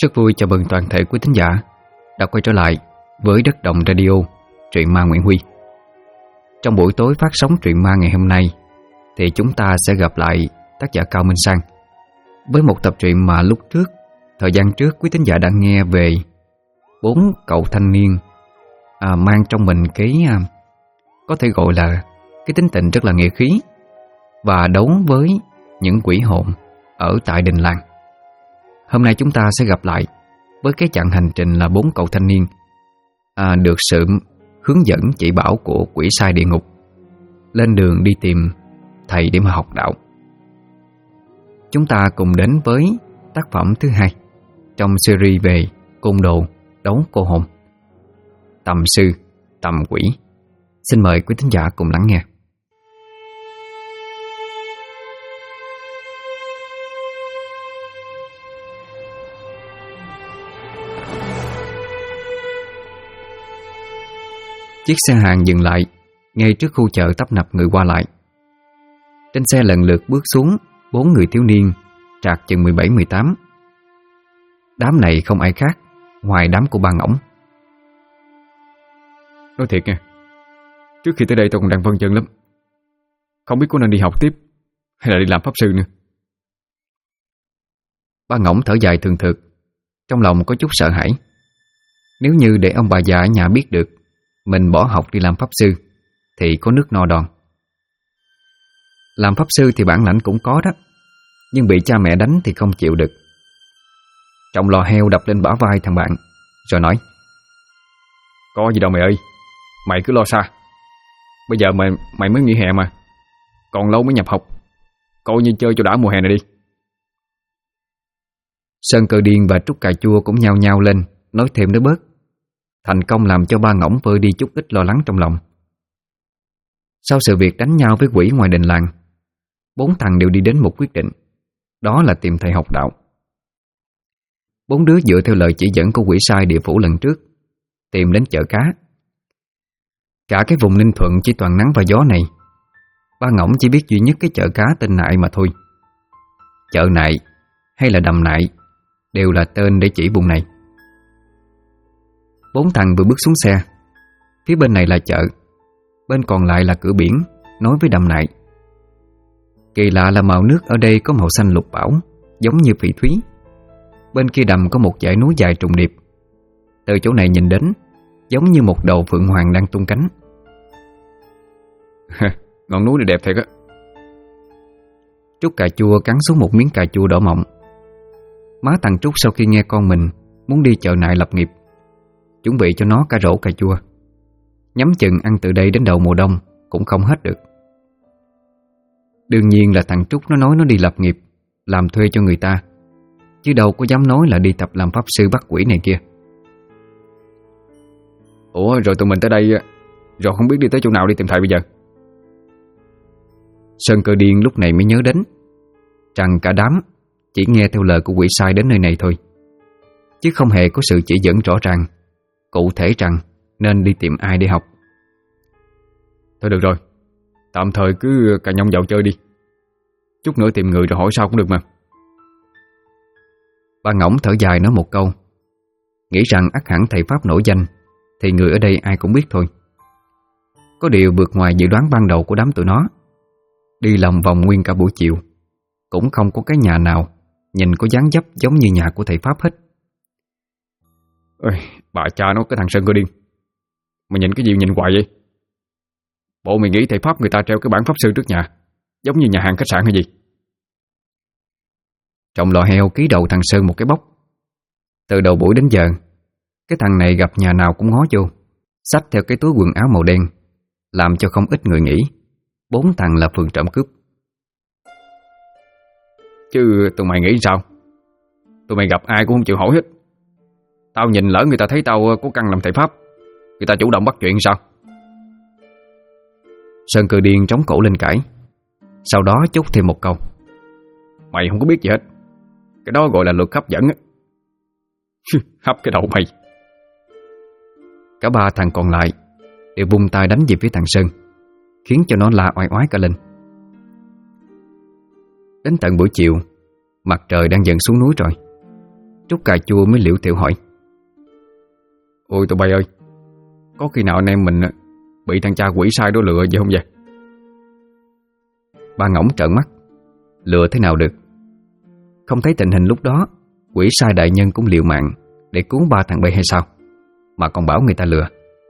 Rất vui chào mừng toàn thể quý thính giả đã quay trở lại với Đất Đồng Radio, truyện ma Nguyễn Huy. Trong buổi tối phát sóng truyện ma ngày hôm nay thì chúng ta sẽ gặp lại tác giả Cao Minh Sang với một tập truyện mà lúc trước, thời gian trước quý thính giả đã nghe về 4 cậu thanh niên mang trong mình cái có thể gọi là cái tính tình rất là nghĩa khí và đấu với những quỷ hồn ở tại đình làng. Hôm nay chúng ta sẽ gặp lại với cái chặng hành trình là 4 cậu thanh niên được sự hướng dẫn chỉ bảo của quỷ sai địa ngục lên đường đi tìm thầy để mà học đạo. Chúng ta cùng đến với tác phẩm thứ 2 trong series về côn đồ đấu cô hồn, Tầm sư tầm quỷ. Xin mời quý thính giả cùng lắng nghe. Chiếc xe hàng dừng lại ngay trước khu chợ tấp nập người qua lại. Trên xe lần lượt bước xuống 4 người thiếu niên trạc chừng 17-18. Đám này không ai khác ngoài đám của ba ngỗng. Nói thiệt nha, trước khi tới đây tôi còn đang phân vân lắm, không biết có nên đi học tiếp hay là đi làm pháp sư nữa. Ba ngỗng thở dài thường thực, trong lòng có chút sợ hãi. Nếu như để ông bà già ở nhà biết được mình bỏ học đi làm pháp sư thì có nước no đòn. Làm pháp sư thì bản lãnh cũng có đó, nhưng bị cha mẹ đánh thì không chịu được. Trọng lò heo đập lên bả vai thằng bạn rồi nói: Có gì đâu mày ơi, mày cứ lo xa. Bây giờ mày mới nghỉ hè mà, còn lâu mới nhập học, coi như chơi cho đã mùa hè này đi. Sơn Cơ Điên và Trúc Cà Chua cũng nhao nhao lên nói thêm đỡ bớt, thành công làm cho ba ngỗng vơi đi chút ít lo lắng trong lòng. Sau sự việc đánh nhau với quỷ ngoài đình làng, 4 thằng đều đi đến một quyết định, đó là tìm thầy học đạo. 4 đứa dựa theo lời chỉ dẫn của quỷ sai địa phủ lần trước tìm đến chợ cá. Cả cái vùng Ninh Thuận chỉ toàn nắng và gió này, ba ngỗng chỉ biết duy nhất cái chợ cá tên Nại mà thôi. Chợ Nại hay là Đầm Nại đều là tên để chỉ vùng này. 4 thằng vừa bước xuống xe, phía bên này là chợ, bên còn lại là cửa biển nối với Đầm Nại. Kỳ lạ là màu nước ở đây có màu xanh lục bảo, giống như phỉ thúy. Bên kia đầm có một dãy núi dài trùng điệp, từ chỗ này nhìn đến giống như một đầu phượng hoàng đang tung cánh. Ngọn núi này đẹp thiệt á. Trúc Cà Chua cắn xuống một miếng cà chua đỏ mọng. Má thằng Trúc sau khi nghe con mình muốn đi chợ Nại lập nghiệp, chuẩn bị cho nó cả rổ cà chua, nhắm chừng ăn từ đây đến đầu mùa đông cũng không hết được. Đương nhiên là thằng Trúc nó nói nó đi lập nghiệp, làm thuê cho người ta, chứ đâu có dám nói là đi tập làm pháp sư bắt quỷ này kia. Ủa rồi tụi mình tới đây rồi không biết đi tới chỗ nào đi tìm thầy bây giờ? Sơn Cơ Điên lúc này mới nhớ đến rằng cả đám chỉ nghe theo lời của quỷ sai đến nơi này thôi, chứ không hề có sự chỉ dẫn rõ ràng cụ thể rằng nên đi tìm ai để học. Thôi được rồi, tạm thời cứ cà nhông dạo chơi đi, chút nữa tìm người rồi hỏi sao cũng được mà. Ba ngỗng thở dài nói một câu, nghĩ rằng ắt hẳn thầy pháp nổi danh thì người ở đây ai cũng biết thôi. Có điều vượt ngoài dự đoán ban đầu của đám tụi nó. Đi lòng vòng nguyên cả buổi chiều cũng không có cái nhà nào nhìn có dáng dấp giống như nhà của thầy pháp hết. Ôi, bà cha nó cái thằng Sơn Cơ Điên, mày nhìn cái gì nhìn hoài vậy? Bộ mày nghĩ thầy pháp người ta treo cái bảng pháp sư trước nhà giống như nhà hàng khách sạn hay gì? Trọng lò heo ký đầu thằng Sơn một cái bóc. Từ đầu buổi đến giờ, cái thằng này gặp nhà nào cũng ngó vô, xách theo cái túi quần áo màu đen, làm cho không ít người nghĩ 4 thằng là phường trộm cướp. Chứ tụi mày nghĩ sao? Tụi mày gặp ai cũng không chịu hỏi hết. Tao nhìn lỡ người ta thấy tao có căn làm thầy pháp, người ta chủ động bắt chuyện sao? Sơn Cơ Điên trống cổ lên cãi, sau đó chốt thêm một câu: Mày không có biết gì hết, cái đó gọi là luật hấp dẫn á. Hấp cái đầu mày. Cả 3 thằng còn lại đều vung tay đánh về phía thằng Sơn, khiến cho nó la oai oái cả lên. Đến tận buổi chiều, mặt trời đang dần xuống núi rồi. Trúc cà chua mới liễu thiệu hỏi: Ôi tụi bay ơi, có khi nào anh em mình bị thằng cha quỷ sai đó lừa gì không vậy? Ba Ngỗng trợn mắt: Lừa thế nào được? Không thấy tình hình lúc đó quỷ sai đại nhân cũng liều mạng để cứu ba thằng bay hay sao, mà còn bảo người ta lừa?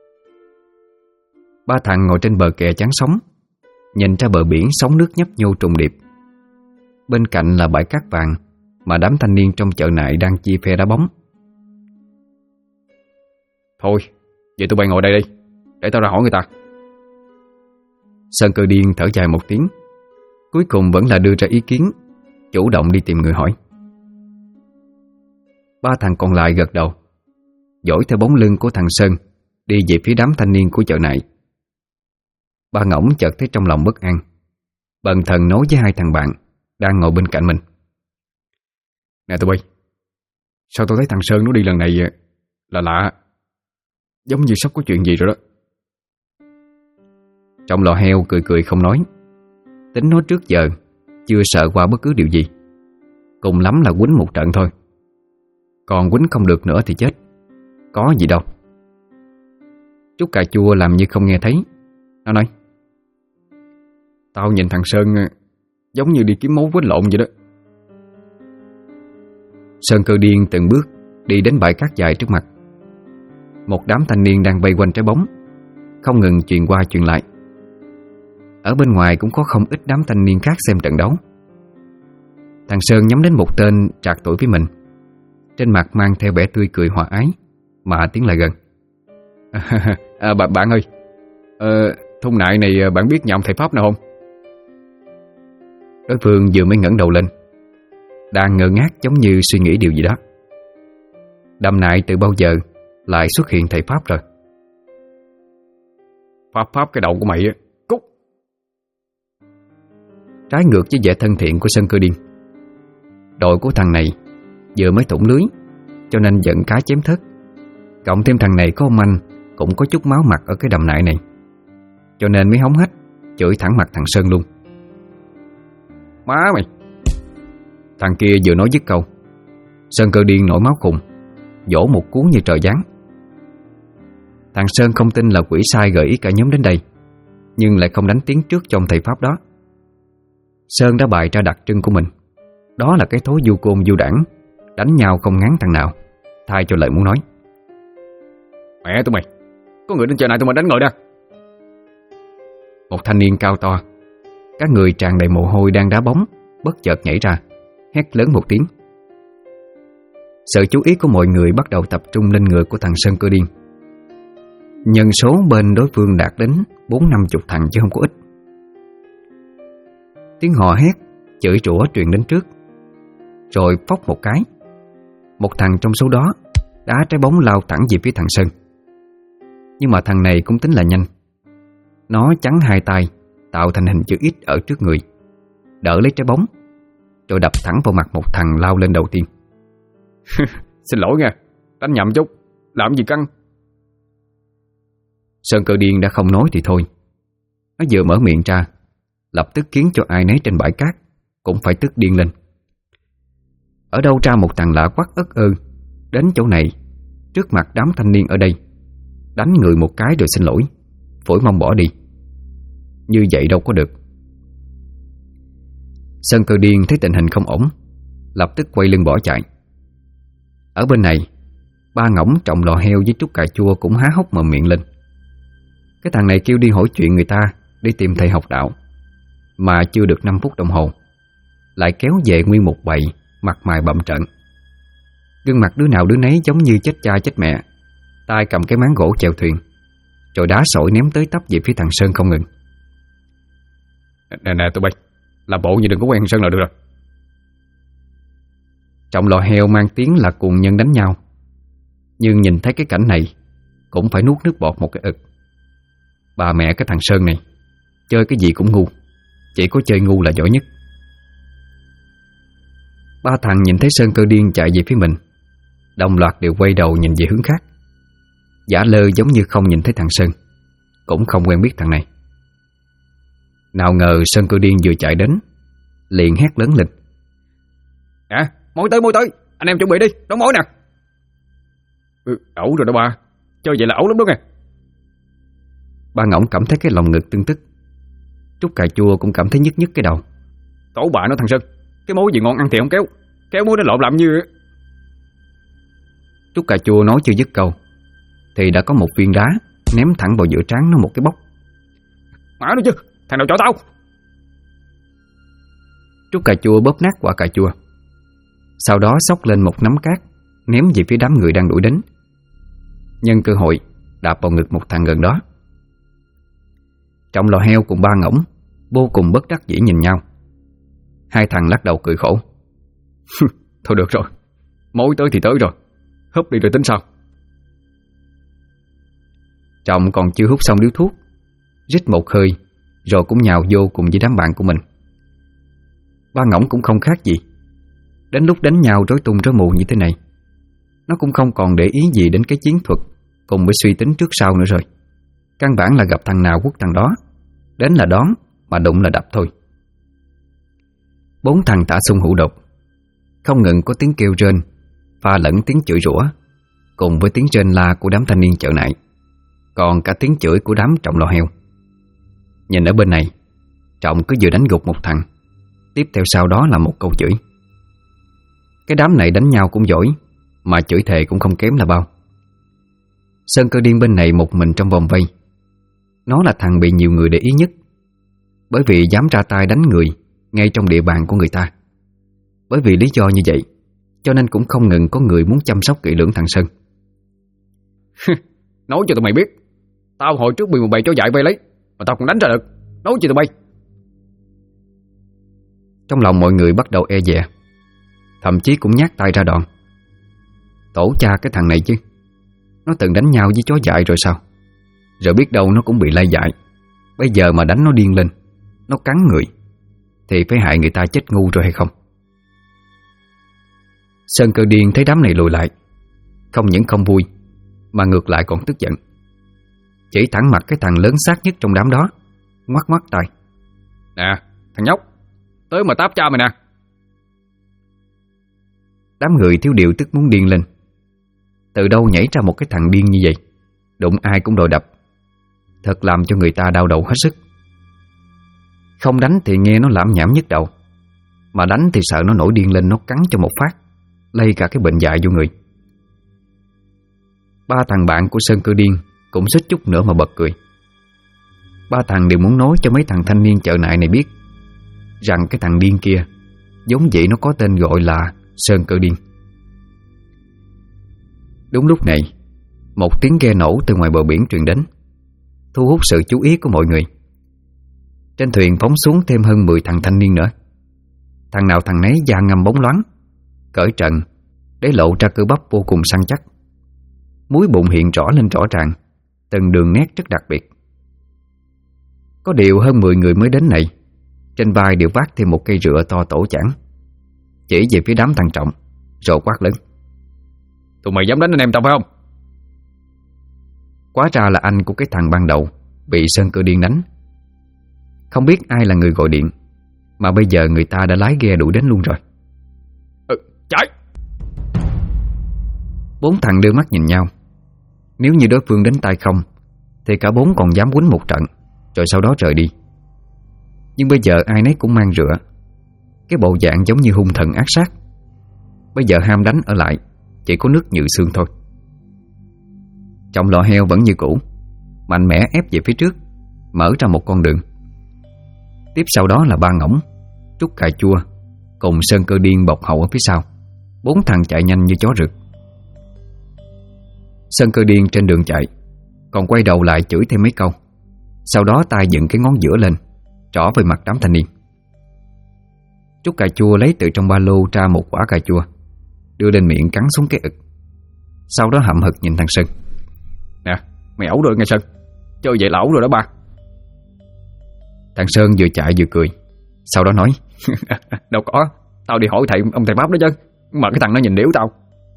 Ba thằng ngồi trên bờ kè chắn sóng, nhìn ra bờ biển sóng nước nhấp nhô trùng điệp. Bên cạnh là bãi cát vàng mà đám thanh niên trong chợ nại đang chia phe đá bóng. Thôi, vậy tụi bay ngồi đây đi, để tao ra hỏi người ta. Sơn Cơ Điên thở dài một tiếng, cuối cùng vẫn là đưa ra ý kiến, chủ động đi tìm người hỏi. Ba thằng còn lại gật đầu, dõi theo bóng lưng của thằng Sơn đi về phía đám thanh niên của chợ nại. Ba Ngỗng chợt thấy trong lòng bất an, bần thần nói với hai thằng bạn đang ngồi bên cạnh mình: Nè tụi bay, sao tôi thấy thằng Sơn nó đi lần này là lạ, giống như sắp có chuyện gì rồi đó. Trong lò heo cười cười không nói. Tính nó trước giờ chưa sợ qua bất cứ điều gì, cùng lắm là quýnh một trận thôi. Còn quýnh không được nữa thì chết, có gì đâu. Trúc cà chua làm như không nghe thấy. Nó nói: Tao nhìn thằng Sơn giống như đi kiếm mối quýnh lộn vậy đó. Sơn Cơ Điên từng bước đi đến bãi cát dài trước mặt. Một đám thanh niên đang vây quanh trái bóng, không ngừng truyền qua truyền lại. Ở bên ngoài cũng có không ít đám thanh niên khác xem trận đấu. Thằng Sơn nhắm đến một tên trạc tuổi với mình, trên mặt mang theo vẻ tươi cười hòa ái, mà tiến lại gần. Bạn ơi, thôn nại này bạn biết nhà ông thầy Pháp nào không? Đối phương vừa mới ngẩng đầu lên, đang ngơ ngác giống như suy nghĩ điều gì đó. Đầm nại từ bao giờ lại xuất hiện thầy Pháp rồi? Pháp cái đầu của mày á, cút! Trái ngược với vẻ thân thiện của Sơn Cơ Điên, đội của thằng này vừa mới thủng lưới, cho nên giận cá chém thớt. Cộng thêm thằng này có ông anh cũng có chút máu mặt ở cái đầm nại này, cho nên mới hống hách chửi thẳng mặt thằng Sơn luôn. Má mày! Thằng kia vừa nói dứt câu, Sơn Cơ Điên nổi máu khùng, vỗ một cú như trời giáng. Thằng Sơn không tin là quỷ sai gợi ý cả nhóm đến đây, nhưng lại không đánh tiếng trước trong thầy Pháp đó. Sơn đã bày ra đặc trưng của mình, đó là cái thói du côn du đảng, đánh nhau không ngán thằng nào, thay cho lời muốn nói. Mẹ tụi mày, có người đến chợ này tụi mày đánh ngồi ra. Một thanh niên cao to, các người tràn đầy mồ hôi đang đá bóng, bất chợt nhảy ra, hét lớn một tiếng. Sự chú ý của mọi người bắt đầu tập trung lên người của thằng Sơn Cơ Điên. Nhân số bên đối phương đạt đến 40-50 thằng chứ không có ít. Tiếng hò hét, chửi rủa truyền đến trước, rồi phốc một cái, một thằng trong số đó đá trái bóng lao thẳng về phía thằng Sơn. Nhưng mà thằng này cũng tính là nhanh, nó chắn hai tay tạo thành hình chữ X ở trước người, đỡ lấy trái bóng, rồi đập thẳng vào mặt một thằng lao lên đầu tiên. Xin lỗi nha, đánh nhầm chút, làm gì căng. Sơn Cơ Điên đã không nói thì thôi, nó vừa mở miệng ra lập tức khiến cho ai nấy trên bãi cát cũng phải tức điên lên. Ở đâu ra một thằng lạ quắc ất ơ đến chỗ này trước mặt đám thanh niên ở đây, đánh người một cái rồi xin lỗi, phủi mông bỏ đi. Như vậy đâu có được. Sơn Cơ Điên thấy tình hình không ổn, lập tức quay lưng bỏ chạy. Ở bên này, Ba Ngỗng trọng lò heo với Trúc cà chua cũng há hốc mồm miệng lên. Cái thằng này kêu đi hỏi chuyện người ta đi tìm thầy học đạo, mà chưa được 5 phút đồng hồ lại kéo về nguyên một bầy mặt mày bầm trận. Gương mặt đứa nào đứa nấy giống như chết cha chết mẹ, tay cầm cái máng gỗ chèo thuyền, rồi đá sỏi ném tới tấp về phía thằng Sơn không ngừng. Nè tụi bay, làm bộ như đừng có quen Sơn là được rồi. Trọng lò heo mang tiếng là cuồng nhân đánh nhau, nhưng nhìn thấy cái cảnh này cũng phải nuốt nước bọt một cái ực. Bà mẹ cái thằng Sơn này chơi cái gì cũng ngu, chỉ có chơi ngu là giỏi nhất. Ba thằng nhìn thấy Sơn Cơ Điên chạy về phía mình, đồng loạt đều quay đầu nhìn về hướng khác, giả lơ giống như không nhìn thấy thằng Sơn, cũng không quen biết thằng này. Nào ngờ Sơn Cơ Điên vừa chạy đến liền hét lớn lên: Nè, môi tới, Anh em chuẩn bị đi, đóng mối nè. Ẩu rồi đó ba. Chơi vậy là ẩu lắm đó nghe. Ba Ngỗng cảm thấy cái lòng ngực tưng tức. Trúc cà chua cũng cảm thấy nhức nhức cái đầu. Tổ bà nó thằng Sơn, cái mối gì ngon ăn thì không kéo. Kéo mối nó lộn làm như... Trúc cà chua nói chưa dứt câu thì đã có một viên đá ném thẳng vào giữa trán nó một cái bốc. Má nó chứ, thằng nào cho tao. Trúc cà chua bóp nát quả cà chua, sau đó xốc lên một nắm cát ném về phía đám người đang đuổi đến. Nhân cơ hội đạp vào ngực một thằng gần đó. Trọng Lò Heo cùng Ba Ngỗng vô cùng bất đắc dĩ nhìn nhau. Hai thằng lắc đầu cười khổ. Thôi được rồi, mối tới thì tới rồi, húp đi rồi tính sao. Trọng còn chưa hút xong điếu thuốc, rít một hơi rồi cũng nhào vô cùng với đám bạn của mình. Ba Ngỗng cũng không khác gì. Đến lúc đánh nhau rối tung rối mù như thế này, nó cũng không còn để ý gì đến cái chiến thuật cùng với suy tính trước sau nữa rồi. Căn bản là gặp thằng nào quất thằng đó, đến là đón, mà đụng là đập thôi. Bốn thằng tả xung hữu đột, không ngừng có tiếng kêu rên pha lẫn tiếng chửi rủa, cùng với tiếng rên la của đám thanh niên chợ nại, còn cả tiếng chửi của đám Trọng Lò Heo. Nhìn ở bên này, Trọng cứ vừa đánh gục một thằng, tiếp theo sau đó là một câu chửi. Cái đám này đánh nhau cũng giỏi, mà chửi thề cũng không kém là bao. Sơn Cơ Điên bên này một mình trong vòng vây. Nó là thằng bị nhiều người để ý nhất, bởi vì dám ra tay đánh người ngay trong địa bàn của người ta. Bởi vì lý do như vậy, cho nên cũng không ngừng có người muốn chăm sóc kỹ lưỡng thằng Sơn. Nói cho tụi mày biết, tao hồi trước bị một bầy chó dại vây lấy, mà tao còn đánh ra được. Nói cho tụi bay. Trong lòng mọi người bắt đầu e dè, thậm chí cũng nhát tay ra đòn. Tổ cha cái thằng này chứ, nó từng đánh nhau với chó dại rồi sao? Rồi biết đâu nó cũng bị lai dại. Bây giờ mà đánh nó điên lên, nó cắn người, thì phải hại người ta chết ngu rồi hay không? Sơn Cơ Điên thấy đám này lùi lại, không những không vui, mà ngược lại còn tức giận. Chỉ thẳng mặt cái thằng lớn xác nhất trong đám đó, ngoắc ngoắc tay. Nè, thằng nhóc, tới mà táp cha mày nè. Đám người thiếu điều tức muốn điên lên. Từ đâu nhảy ra một cái thằng điên như vậy, đụng ai cũng đòi đập, thật làm cho người ta đau đầu hết sức. Không đánh thì nghe nó lảm nhảm nhức đầu, mà đánh thì sợ nó nổi điên lên, nó cắn cho một phát, lây cả cái bệnh dại vô người. Ba thằng bạn của Sơn Cơ Điên cũng xích chút nữa mà bật cười. Ba thằng đều muốn nói cho mấy thằng thanh niên chợ nại này biết rằng cái thằng điên kia giống vậy nó có tên gọi là Sơn Cơ Điên. Đúng lúc này, một tiếng ghe nổ từ ngoài bờ biển truyền đến, thu hút sự chú ý của mọi người. Trên thuyền phóng xuống thêm hơn 10 thằng thanh niên nữa. Thằng nào thằng nấy da ngăm bóng loáng, cởi trần để lộ ra cơ bắp vô cùng săn chắc. Múi bụng hiện rõ lên rõ ràng, từng đường nét rất đặc biệt. Có điều hơn 10 người mới đến này, trên vai đều vác thêm một cây rựa to tổ chảng, chỉ về phía đám thằng Trọng, rồi quát lớn. Tụi mày dám đánh anh em tao phải không? Quá ra là anh của cái thằng ban đầu bị Sơn Cơ Điên đánh. Không biết ai là người gọi điện, mà bây giờ người ta đã lái ghe đuổi đến luôn rồi. Chạy! Bốn thằng đưa mắt nhìn nhau. Nếu như đối phương đánh tay không thì cả bốn còn dám quýnh một trận, rồi sau đó rời đi. Nhưng bây giờ ai nấy cũng mang rựa, cái bộ dạng giống như hung thần ác sát. Bây giờ ham đánh ở lại chỉ có nước nhự xương thôi. Trọng Lò Heo vẫn như cũ, mạnh mẽ ép về phía trước, mở ra một con đường. Tiếp sau đó là Ba Ngỗng, Trúc cà chua cùng Sơn Cơ Điên bọc hậu ở phía sau. Bốn thằng chạy nhanh như chó rượt. Sơn Cơ Điên trên đường chạy còn quay đầu lại chửi thêm mấy câu, sau đó tay dựng cái ngón giữa lên, trỏ về mặt đám thanh niên. Trúc cà chua lấy từ trong ba lô ra một quả cà chua, đưa lên miệng cắn xuống cái ực, sau đó hậm hực nhìn thằng Sơn. Nè, mày ẩu rồi nghe Sơn, chơi vậy là ẩu rồi đó ba. Thằng Sơn vừa chạy vừa cười, sau đó nói. Đâu có, tao đi hỏi ông thầy Pháp đó chứ, mà cái thằng nó nhìn điếu tao.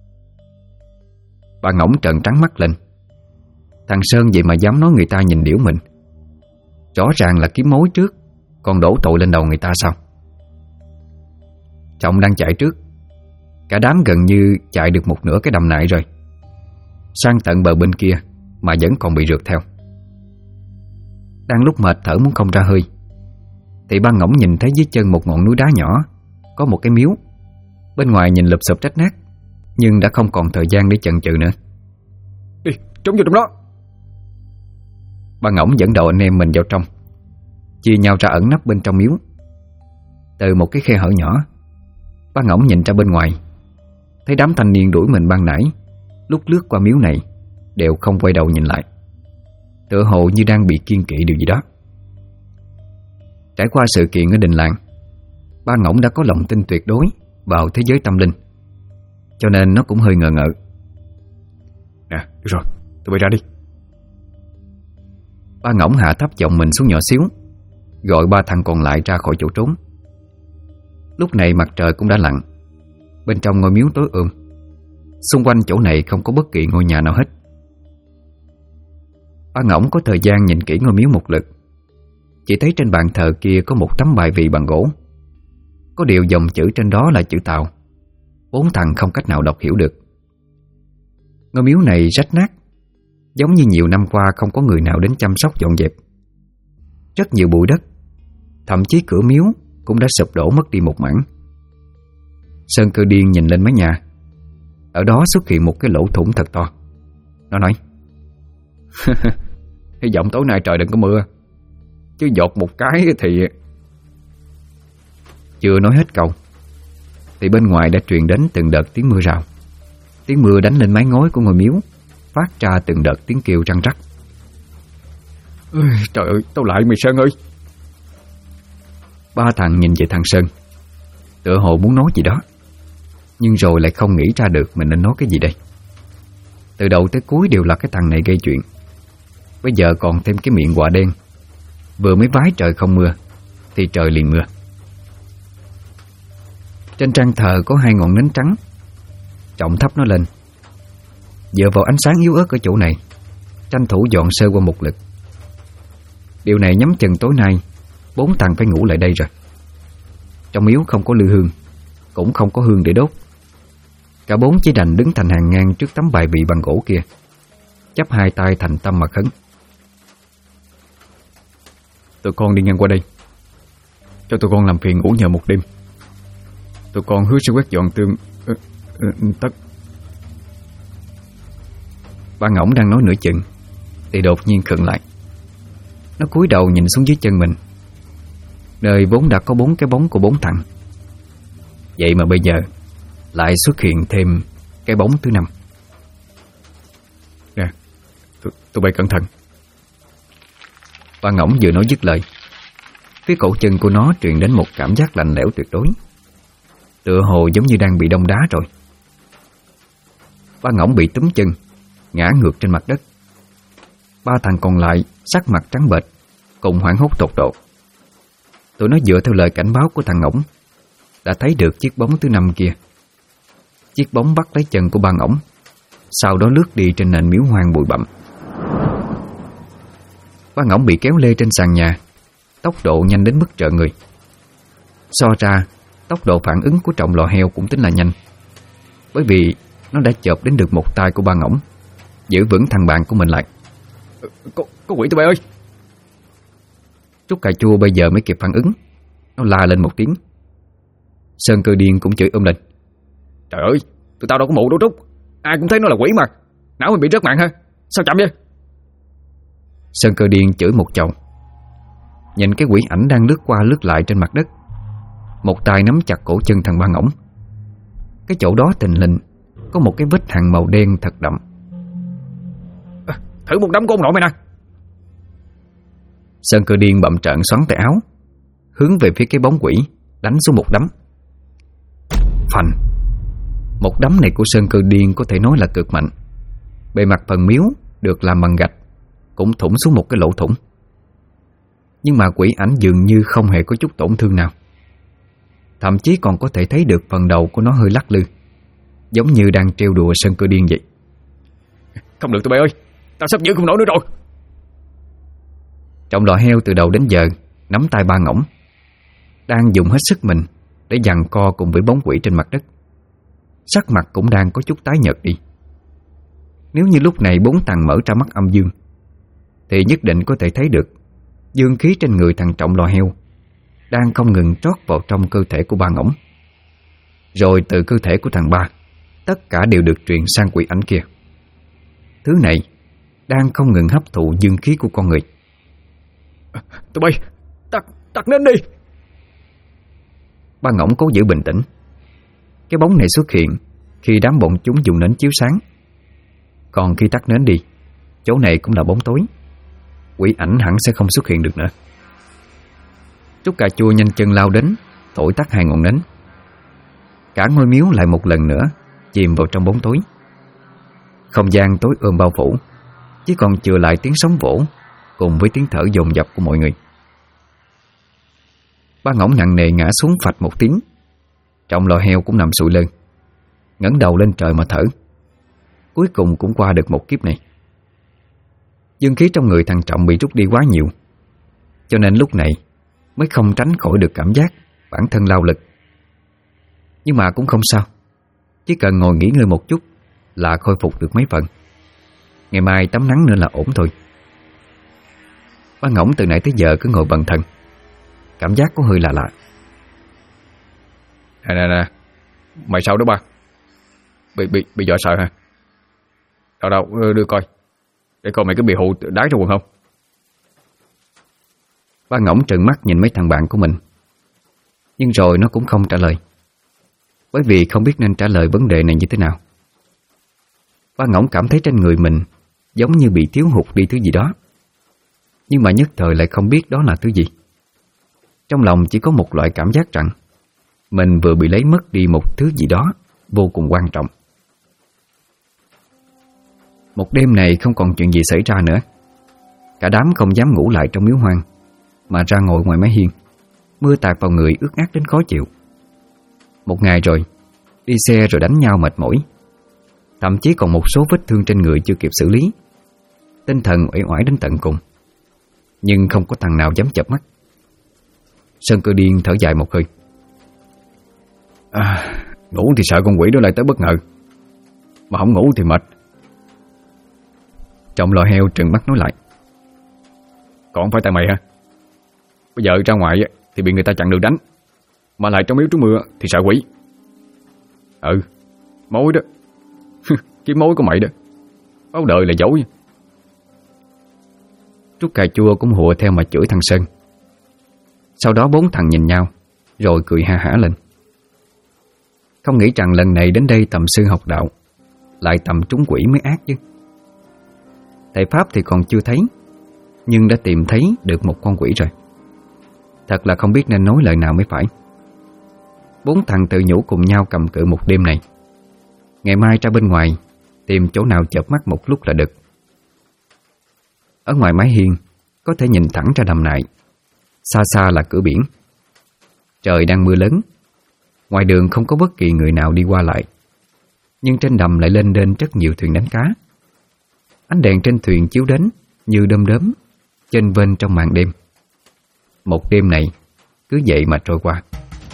Ba Ngỗng trợn trắng mắt lên. Thằng Sơn vậy mà dám nói người ta nhìn điểu mình, rõ ràng là kiếm mối trước, còn đổ tội lên đầu người ta sao? Trọng đang chạy trước, Cả đám gần như chạy được một nửa cái đầm nại rồi, sang tận bờ bên kia mà vẫn còn bị rượt theo. Đang lúc mệt thở muốn không ra hơi thì ba ngỗng nhìn thấy dưới chân một ngọn núi đá nhỏ có một cái miếu. Bên ngoài nhìn lụp xụp rách nát, nhưng đã không còn thời gian để chần chừ nữa. Đi, trốn vô trong đó. Ba ngỗng dẫn đầu anh em mình vào trong, chia nhau ra ẩn nấp bên trong miếu. Từ một cái khe hở nhỏ, ba ngỗng nhìn ra bên ngoài, thấy đám thanh niên đuổi mình ban nãy lúc lướt qua miếu này đều không quay đầu nhìn lại, tựa hồ như đang bị kiêng kỵ điều gì đó. Trải qua sự kiện ở đình làng, ba ngỗng đã có lòng tin tuyệt đối vào thế giới tâm linh, cho nên nó cũng hơi ngờ ngợ. Nè, được rồi, tụi bay ra đi. Ba ngỗng hạ thấp giọng mình xuống nhỏ xíu, gọi ba thằng còn lại ra khỏi chỗ trốn. Lúc này mặt trời cũng đã lặn, bên trong ngôi miếu tối xung quanh chỗ này không có bất kỳ ngôi nhà nào hết. Ba ngỗng có thời gian nhìn kỹ ngôi miếu một lượt, chỉ thấy trên bàn thờ kia có một tấm bài vị bằng gỗ. Có điều dòng chữ trên đó là chữ Tàu, bốn thằng không cách nào đọc hiểu được. Ngôi miếu này rách nát, giống như nhiều năm qua không có người nào đến chăm sóc dọn dẹp. Rất nhiều bụi đất, thậm chí cửa miếu cũng đã sụp đổ mất đi một mảng. Sơn Cơ Điên nhìn lên mái nhà, ở đó xuất hiện một cái lỗ thủng thật to. Nó nói: Hy vọng tối nay trời đừng có mưa, chứ dột một cái thì... Chưa nói hết câu thì bên ngoài đã truyền đến từng đợt tiếng mưa rào. Tiếng mưa đánh lên mái ngói của ngôi miếu, phát ra từng đợt tiếng kêu răng rắc. Trời ơi, tao lại mày Sơn ơi. Ba thằng nhìn về thằng Sơn, tựa hồ muốn nói gì đó, nhưng rồi lại không nghĩ ra được mình nên nói cái gì đây. Từ đầu tới cuối đều là cái thằng này gây chuyện, bây giờ còn thêm cái miệng quạ đen. Vừa mới vái trời không mưa thì trời liền mưa. Trên trang thờ có hai ngọn nến trắng, trọng thắp nó lên, dựa vào ánh sáng yếu ớt ở chỗ này, tranh thủ dọn sơ qua một lượt. Điều này nhắm chừng tối nay bốn thằng phải ngủ lại đây rồi. Trong miếu không có lư hương, cũng không có hương để đốt. Cả bốn chỉ đành đứng thành hàng ngang trước tấm bài vị bằng gỗ kia, chắp hai tay thành tâm mà khấn. Tụi con đi ngang qua đây, cho tụi con làm phiền ngủ nhờ một đêm. Tụi con hứa sẽ quét dọn tường tất. Ba ngỗng đang nói nửa chừng thì đột nhiên khựng lại. Nó cúi đầu nhìn xuống dưới chân mình, nơi vốn đã có bốn cái bóng của bốn thằng. Vậy mà bây giờ lại xuất hiện thêm cái bóng thứ năm. Nè, tụi bay cẩn thận. Ba ngỗng vừa nói dứt lời, phía cổ chân của nó truyền đến một cảm giác lạnh lẽo tuyệt đối, tựa hồ giống như đang bị đông đá rồi. Ba ngỗng bị túm chân, ngã ngược trên mặt đất. Ba thằng còn lại sắc mặt trắng bệch, cùng hoảng hốt tột độ. Tụi nó dựa theo lời cảnh báo của thằng ngỗng đã thấy được chiếc bóng thứ năm kia. Chiếc bóng bắt lấy chân của ba ngỗng, sau đó lướt đi trên nền miếu hoang bụi bặm. Ba ngỗng bị kéo lê trên sàn nhà, tốc độ nhanh đến mức rợn người. So ra, tốc độ phản ứng của trọng lò heo cũng tính là nhanh, bởi vì nó đã chộp đến được một tay của ba ngỗng, giữ vững thằng bạn của mình lại. Có quỷ tụi bay ơi! Trúc cà chua bây giờ mới kịp phản ứng, nó la lên một tiếng. Sơn Cơ Điên cũng chửi lên: Trời ơi, tụi tao đâu có mụ đâu Trúc, ai cũng thấy nó là quỷ mà. Não mình bị rớt mạng ha, sao chậm vậy? Sơn Cơ Điên chửi một chầu, nhìn cái quỷ ảnh đang lướt qua lướt lại trên mặt đất, một tay nắm chặt cổ chân thằng ba ngỗng. Cái chỗ đó thình lình có một cái vết hằn màu đen thật đậm. Thử một đấm của ông nội mày nè. Sơn Cơ Điên bậm trợn xoắn tay áo, hướng về phía cái bóng quỷ đánh xuống một đấm. Phành! Một đấm này của Sơn Cơ Điên có thể nói là cực mạnh. Bề mặt phần miếu được làm bằng gạch cũng thủng xuống một cái lỗ thủng, nhưng mà quỷ ảnh dường như không hề có chút tổn thương nào. Thậm chí còn có thể thấy được phần đầu của nó hơi lắc lư, giống như đang trêu đùa Sơn Cơ Điên vậy. Không được tụi bay ơi, tao sắp giữ không nổi nữa rồi. Trọng lò heo từ đầu đến giờ nắm tay ba ngỗng, đang dùng hết sức mình để giằng co cùng với bóng quỷ trên mặt đất. sắc mặt cũng đang có chút tái nhợt đi. Nếu như lúc này bốn thằng mở ra mắt âm dương thì nhất định có thể thấy được dương khí trên người thằng Trọng lò heo đang không ngừng trót vào trong cơ thể của ba ngỗng. Rồi từ cơ thể của thằng Ba, tất cả đều được truyền sang quỷ ảnh kia. Thứ này đang không ngừng hấp thụ dương khí của con người. Tụi bay, tắt nến đi. Ba ngỗng cố giữ bình tĩnh. Cái bóng này xuất hiện khi đám bọn chúng dùng nến chiếu sáng. Còn khi tắt nến đi, chỗ này cũng là bóng tối, quỷ ảnh hẳn sẽ không xuất hiện được nữa. Trúc cà chua nhanh chân lao đến, thổi tắt hai ngọn nến. Cả ngôi miếu lại một lần nữa chìm vào trong bóng tối. Không gian tối ôm bao phủ, chỉ còn chừa lại tiếng sóng vỗ cùng với tiếng thở dồn dập của mọi người. Ba ngỗng nặng nề ngã xuống phạch một tiếng. Trọng lò heo cũng nằm sụi lơ, ngẩng đầu lên trời mà thở. Cuối cùng cũng qua được một kiếp này. Dương khí trong người thằng Trọng bị rút đi quá nhiều, cho nên lúc này mới không tránh khỏi được cảm giác bản thân lao lực. Nhưng mà cũng không sao, chỉ cần ngồi nghỉ ngơi một chút là khôi phục được mấy phần. Ngày mai tắm nắng nữa là ổn thôi. Ba ngỗng từ nãy tới giờ cứ ngồi bần thần, cảm giác có hơi lạ lạ. Nè, mày sao đó ba? Bị dọa sợ hả? Đâu, đưa coi, để coi mày có bị hụ đái trong quần không? Ba ngỗng trừng mắt nhìn mấy thằng bạn của mình, nhưng rồi nó cũng không trả lời, bởi vì không biết nên trả lời vấn đề này như thế nào. Ba ngỗng cảm thấy trên người mình giống như bị thiếu hụt đi thứ gì đó, nhưng mà nhất thời lại không biết đó là thứ gì. Trong lòng chỉ có một loại cảm giác rằng mình vừa bị lấy mất đi một thứ gì đó vô cùng quan trọng. Một đêm này không còn chuyện gì xảy ra nữa. Cả đám không dám ngủ lại trong miếu hoang, mà ra ngồi ngoài mái hiên. Mưa tạt vào người ướt át đến khó chịu. Một ngày rồi, đi xe rồi đánh nhau mệt mỏi, thậm chí còn một số vết thương trên người chưa kịp xử lý. Tinh thần uể oải đến tận cùng, nhưng không có thằng nào dám chợp mắt. Sơn Cơ Điên thở dài một hơi. Ngủ thì sợ con quỷ đó lại tới bất ngờ, mà không ngủ thì mệt. Trọng lò heo trừng mắt nói lại. Còn phải tại mày hả? Bây giờ ra ngoài thì bị người ta chặn đường đánh, mà lại trong miếu trú mưa thì sợ quỷ. Mối đó. Cái mối của mày đó, báo đời là dối. Trúc cà chua cũng hùa theo mà chửi thằng Sơn. Sau đó bốn thằng nhìn nhau rồi cười ha hả lên. Không nghĩ rằng lần này đến đây tầm sư học đạo lại tầm trúng quỷ mới ác chứ. Thầy Pháp thì còn chưa thấy, nhưng đã tìm thấy được một con quỷ rồi. Thật là không biết nên nói lời nào mới phải. Bốn thằng tự nhủ cùng nhau cầm cự một đêm này. Ngày mai ra bên ngoài tìm chỗ nào chợp mắt một lúc là được. Ở ngoài mái hiên có thể nhìn thẳng ra đầm nại, xa xa là cửa biển. Trời đang mưa lớn, ngoài đường không có bất kỳ người nào đi qua lại, nhưng trên đầm lại lên đên rất nhiều thuyền đánh cá. Ánh đèn trên thuyền chiếu đến như đom đóm chênh vênh trong màn đêm. Một đêm này cứ vậy mà trôi qua.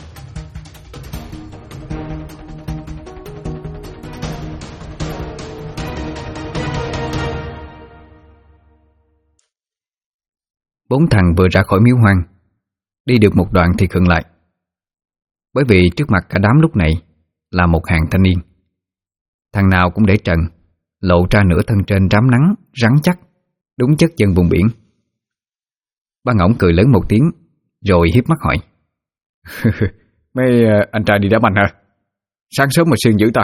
Bốn thằng vừa ra khỏi miếu hoang, đi được một đoạn thì khựng lại, bởi vì trước mặt cả đám lúc này là một hàng thanh niên. Thằng nào cũng để trần, lộ ra nửa thân trên rám nắng, rắn chắc, đúng chất dân vùng biển. Ba ngỗng cười lớn một tiếng, rồi hiếp mắt hỏi. Mấy anh trai đi đá banh hả? Sáng sớm mà siêng dữ ta.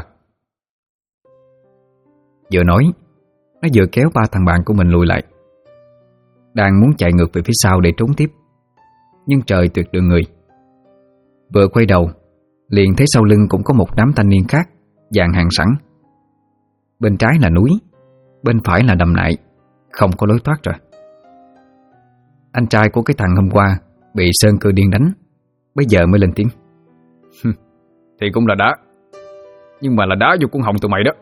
Vừa nói, nó vừa kéo ba thằng bạn của mình lùi lại. Đang muốn chạy ngược về phía sau để trốn tiếp, nhưng trời tuyệt đường người. Vừa quay đầu, liền thấy sau lưng cũng có một đám thanh niên khác dàn hàng sẵn. Bên trái là núi, bên phải là đầm nại, không có lối thoát rồi. Anh trai của cái thằng hôm qua bị Sơn Cơ Điên đánh, bây giờ mới lên tiếng. Thì cũng là đá, nhưng mà là đá vô cuốn họng tụi mày đó.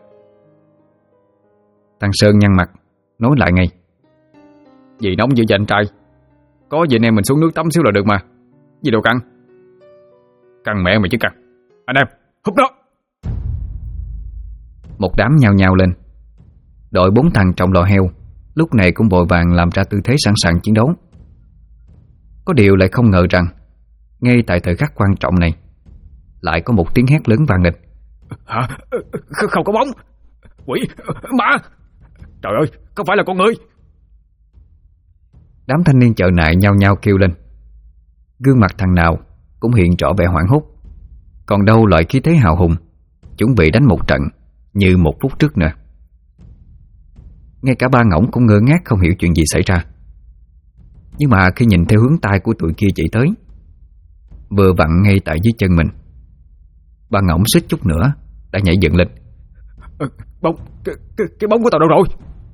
Thằng Sơn nhăn mặt, nói lại ngay. Vì nóng dữ vậy anh trai, có gì anh em mình xuống nước tắm xíu là được mà. Gì đâu căng. Căng mẹ mày chứ căng. Anh em, húp nó. Một đám nhao nhao lên. Đội 4 thằng trong lò heo lúc này cũng vội vàng làm ra tư thế sẵn sàng chiến đấu. Có điều lại không ngờ rằng ngay tại thời khắc quan trọng này lại có một tiếng hét lớn vang lên. Hả? Không có bóng. Quỷ, ma. Trời ơi, có phải là con người? Đám thanh niên chợ nại nhao nhao kêu lên. Gương mặt thằng nào cũng hiện rõ vẻ hoảng hốt. Còn đâu loại khí thế hào hùng, chuẩn bị đánh một trận như một phút trước nữa. Ngay cả ba ngỗng cũng ngơ ngác không hiểu chuyện gì xảy ra. Nhưng mà khi nhìn theo hướng tay của tụi kia chỉ tới, vừa vặn ngay tại dưới chân mình, ba ngỗng suýt chút nữa đã nhảy dựng lên. Bóng, cái bóng của tao đâu rồi?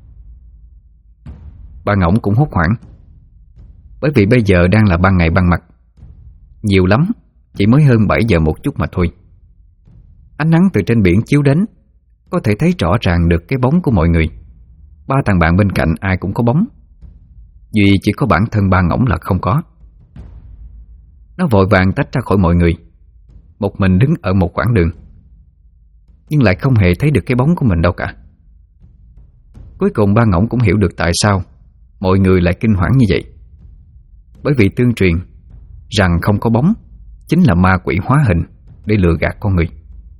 Ba ngỗng cũng hốt hoảng, bởi vì bây giờ đang là ban ngày ban mặt. Nhiều lắm chỉ mới hơn 7 giờ một chút mà thôi. Ánh nắng từ trên biển chiếu đến, có thể thấy rõ ràng được cái bóng của mọi người. Ba thằng bạn bên cạnh ai cũng có bóng, duy chỉ có bản thân ba ngỗng là không có. Nó vội vàng tách ra khỏi mọi người, một mình đứng ở một quãng đường, nhưng lại không hề thấy được cái bóng của mình đâu cả. Cuối cùng ba ngỗng cũng hiểu được tại sao mọi người lại kinh hoảng như vậy. Bởi vì tương truyền rằng không có bóng chính là ma quỷ hóa hình để lừa gạt con người.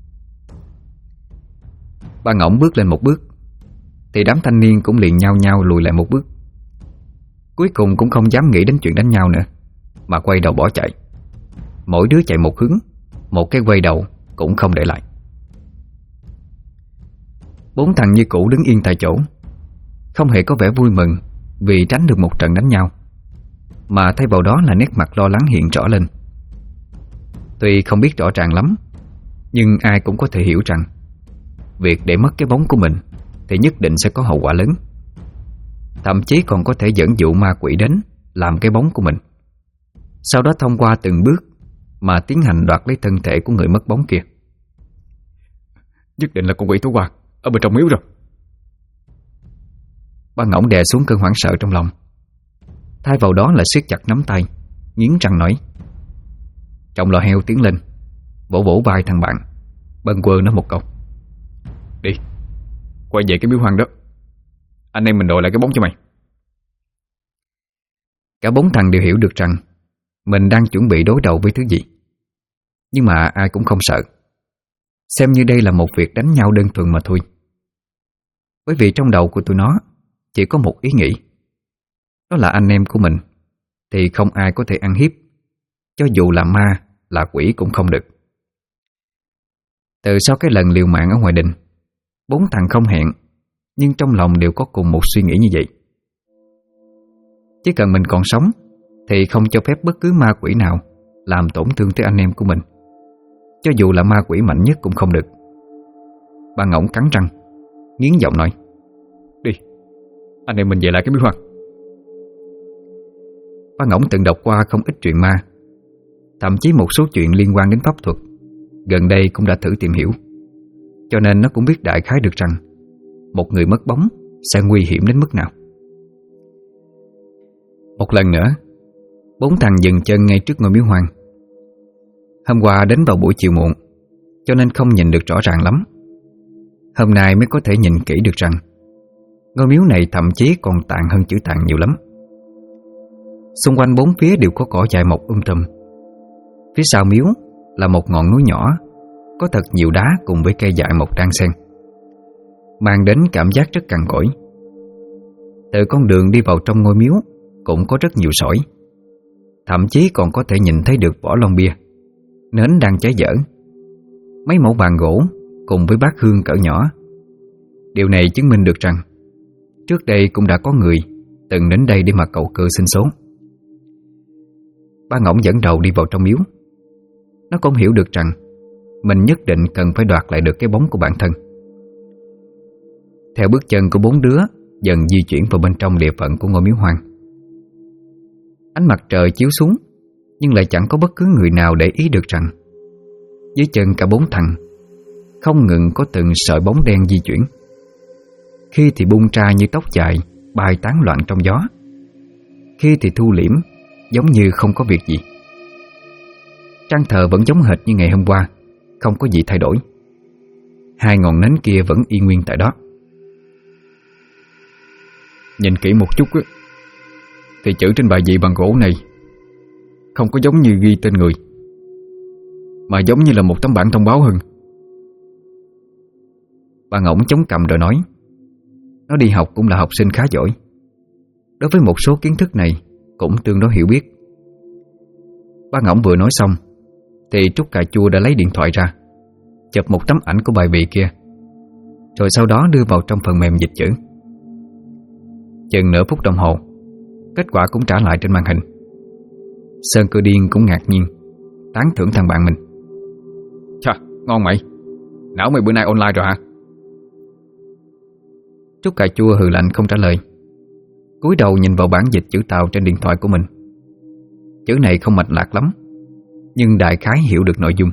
Ba ngỗng bước lên một bước thì đám thanh niên cũng liền nhao nhao lùi lại một bước. Cuối cùng cũng không dám nghĩ đến chuyện đánh nhau nữa, mà quay đầu bỏ chạy. Mỗi đứa chạy một hướng, một cái quay đầu cũng không để lại. 4 thằng như cũ đứng yên tại chỗ, không hề có vẻ vui mừng vì tránh được một trận đánh nhau, mà thay vào đó là nét mặt lo lắng hiện rõ lên. Tuy không biết rõ ràng lắm, nhưng ai cũng có thể hiểu rằng việc để mất cái bóng của mình thì nhất định sẽ có hậu quả lớn. Thậm chí còn có thể dẫn dụ ma quỷ đến làm cái bóng của mình, sau đó thông qua từng bước mà tiến hành đoạt lấy thân thể của người mất bóng kia. Nhất định là con quỷ thú quà ở bên trong miếu rồi. Ba ngỗng đè xuống cơn hoảng sợ trong lòng, thay vào đó là siết chặt nắm tay, nghiến răng nói. Trong lò heo tiến lên, vỗ vỗ vai thằng bạn, bâng quơ nó một câu. Đi, quay về cái miếu hoang đó, anh em mình đội lại cái bóng cho mày. Cả 4 thằng đều hiểu được rằng mình đang chuẩn bị đối đầu với thứ gì, nhưng mà ai cũng không sợ, xem như đây là một việc đánh nhau đơn thuần mà thôi. Bởi vì trong đầu của tụi nó chỉ có một ý nghĩ, đó là anh em của mình thì không ai có thể ăn hiếp, cho dù là ma, là quỷ cũng không được. Từ sau cái lần liều mạng ở ngoài đình, 4 thằng không hẹn, nhưng trong lòng đều có cùng một suy nghĩ như vậy. Chỉ cần mình còn sống thì không cho phép bất cứ ma quỷ nào làm tổn thương tới anh em của mình, cho dù là ma quỷ mạnh nhất cũng không được. Ba ngỗng cắn răng, nghiến giọng nói. Đi, anh em mình về lại cái miếu hoang. Ba ngỗng từng đọc qua không ít truyện ma, thậm chí một số chuyện liên quan đến pháp thuật, gần đây cũng đã thử tìm hiểu, cho nên nó cũng biết đại khái được rằng một người mất bóng sẽ nguy hiểm đến mức nào. Một lần nữa, 4 thằng dừng chân ngay trước ngôi miếu hoang. Hôm qua đến vào buổi chiều muộn, cho nên không nhìn được rõ ràng lắm. Hôm nay mới có thể nhìn kỹ được rằng ngôi miếu này thậm chí còn tàn hơn chữ tàn nhiều lắm. Xung quanh 4 phía đều có cỏ dại mọc tùm. Phía sau miếu là một ngọn núi nhỏ, có thật nhiều đá cùng với cây dại mọc đan xen, mang đến cảm giác rất cằn cỗi. Từ con đường đi vào trong ngôi miếu cũng có rất nhiều sỏi, thậm chí còn có thể nhìn thấy được vỏ lon bia, nến đang cháy dở, mấy mẩu bàn gỗ cùng với bát hương cỡ nhỏ. Điều này chứng minh được rằng trước đây cũng đã có người từng đến đây để mà cầu cơ sinh số. Ba ngỗng dẫn đầu đi vào trong miếu. Nó cũng hiểu được rằng mình nhất định cần phải đoạt lại được cái bóng của bản thân. Theo bước chân của 4 đứa dần di chuyển vào bên trong địa phận của ngôi miếu hoang. Ánh mặt trời chiếu xuống, nhưng lại chẳng có bất cứ người nào để ý được rằng dưới chân cả 4 thằng không ngừng có từng sợi bóng đen di chuyển. Khi thì bung ra như tóc dài bay tán loạn trong gió, khi thì thu liễm giống như không có việc gì. Trang thờ vẫn giống hệt như ngày hôm qua, không có gì thay đổi. hai ngọn nến kia vẫn y nguyên tại đó. Nhìn kỹ một chút á, thì chữ trên bài vị bằng gỗ này không có giống như ghi tên người, mà giống như là một tấm bảng thông báo hơn. Bà Ngỗng chống cằm rồi nói, nó đi học cũng là học sinh khá giỏi, đối với một số kiến thức này cũng tương đối hiểu biết. Bà Ngỗng vừa nói xong thì Trúc Cà Chua đã lấy điện thoại ra, chụp một tấm ảnh của bài vị kia, rồi sau đó đưa vào trong phần mềm dịch chữ. Chừng nửa phút đồng hồ, kết quả cũng trả lại trên màn hình. Sơn Cơ Điên cũng ngạc nhiên, tán thưởng thằng bạn mình. Chà, ngon mày. Não mày bữa nay online rồi hả? Trúc Cà Chua hừ lạnh không trả lời, cúi đầu nhìn vào bản dịch chữ Tàu trên điện thoại của mình. Chữ này không mạch lạc lắm, nhưng đại khái hiểu được nội dung.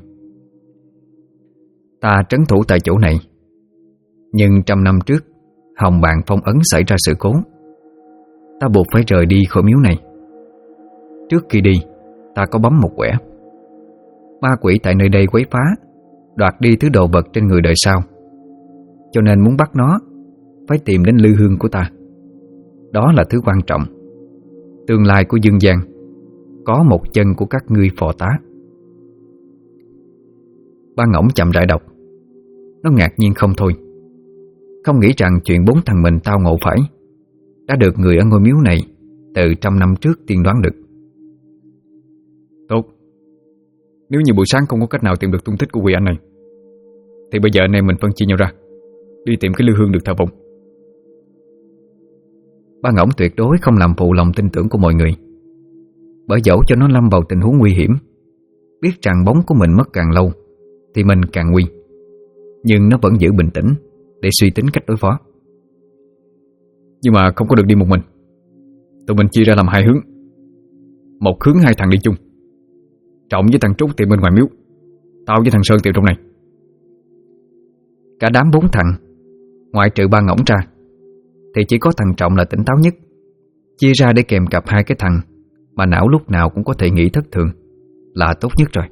Ta trấn thủ tại chỗ này, nhưng 100 năm trước Hồng Bàng Phong Ấn xảy ra sự cố, ta buộc phải rời đi khỏi miếu này. Trước khi đi, ta có bấm một quẻ. Ma quỷ tại nơi đây quấy phá, đoạt đi thứ đồ vật trên người đời sau, cho nên muốn bắt nó phải tìm đến lư hương của ta. Đó là thứ quan trọng. Tương lai của dương gian có một chân của các ngươi phò tá. Ba Ngỗng chậm rãi đọc. Nó ngạc nhiên không thôi, không nghĩ rằng chuyện 4 thằng mình tao ngộ phải đã được người ở ngôi miếu này từ 100 năm trước tiên đoán được. Tốt. Nếu như buổi sáng không có cách nào tìm được tung tích của quỷ anh này, thì bây giờ anh em mình phân chia nhau ra, đi tìm cái lư hương được thờ phụng. Ba Ngỗng tuyệt đối không làm phụ lòng tin tưởng của mọi người, bởi dẫu cho nó lâm vào tình huống nguy hiểm, biết rằng bóng của mình mất càng lâu thì mình càng nguy, nhưng nó vẫn giữ bình tĩnh để suy tính cách đối phó. Nhưng mà không có được đi một mình. Tụi mình chia ra làm 2 hướng. Một hướng 2 thằng đi chung, Trọng với thằng Trúc tìm bên ngoài miếu, tao với thằng Sơn tìm trong này. Cả đám 4 thằng, ngoại trừ Ba Ngỗng ra, thì chỉ có thằng Trọng là tỉnh táo nhất. Chia ra để kèm cặp 2 cái thằng mà não lúc nào cũng có thể nghĩ thất thường là tốt nhất rồi.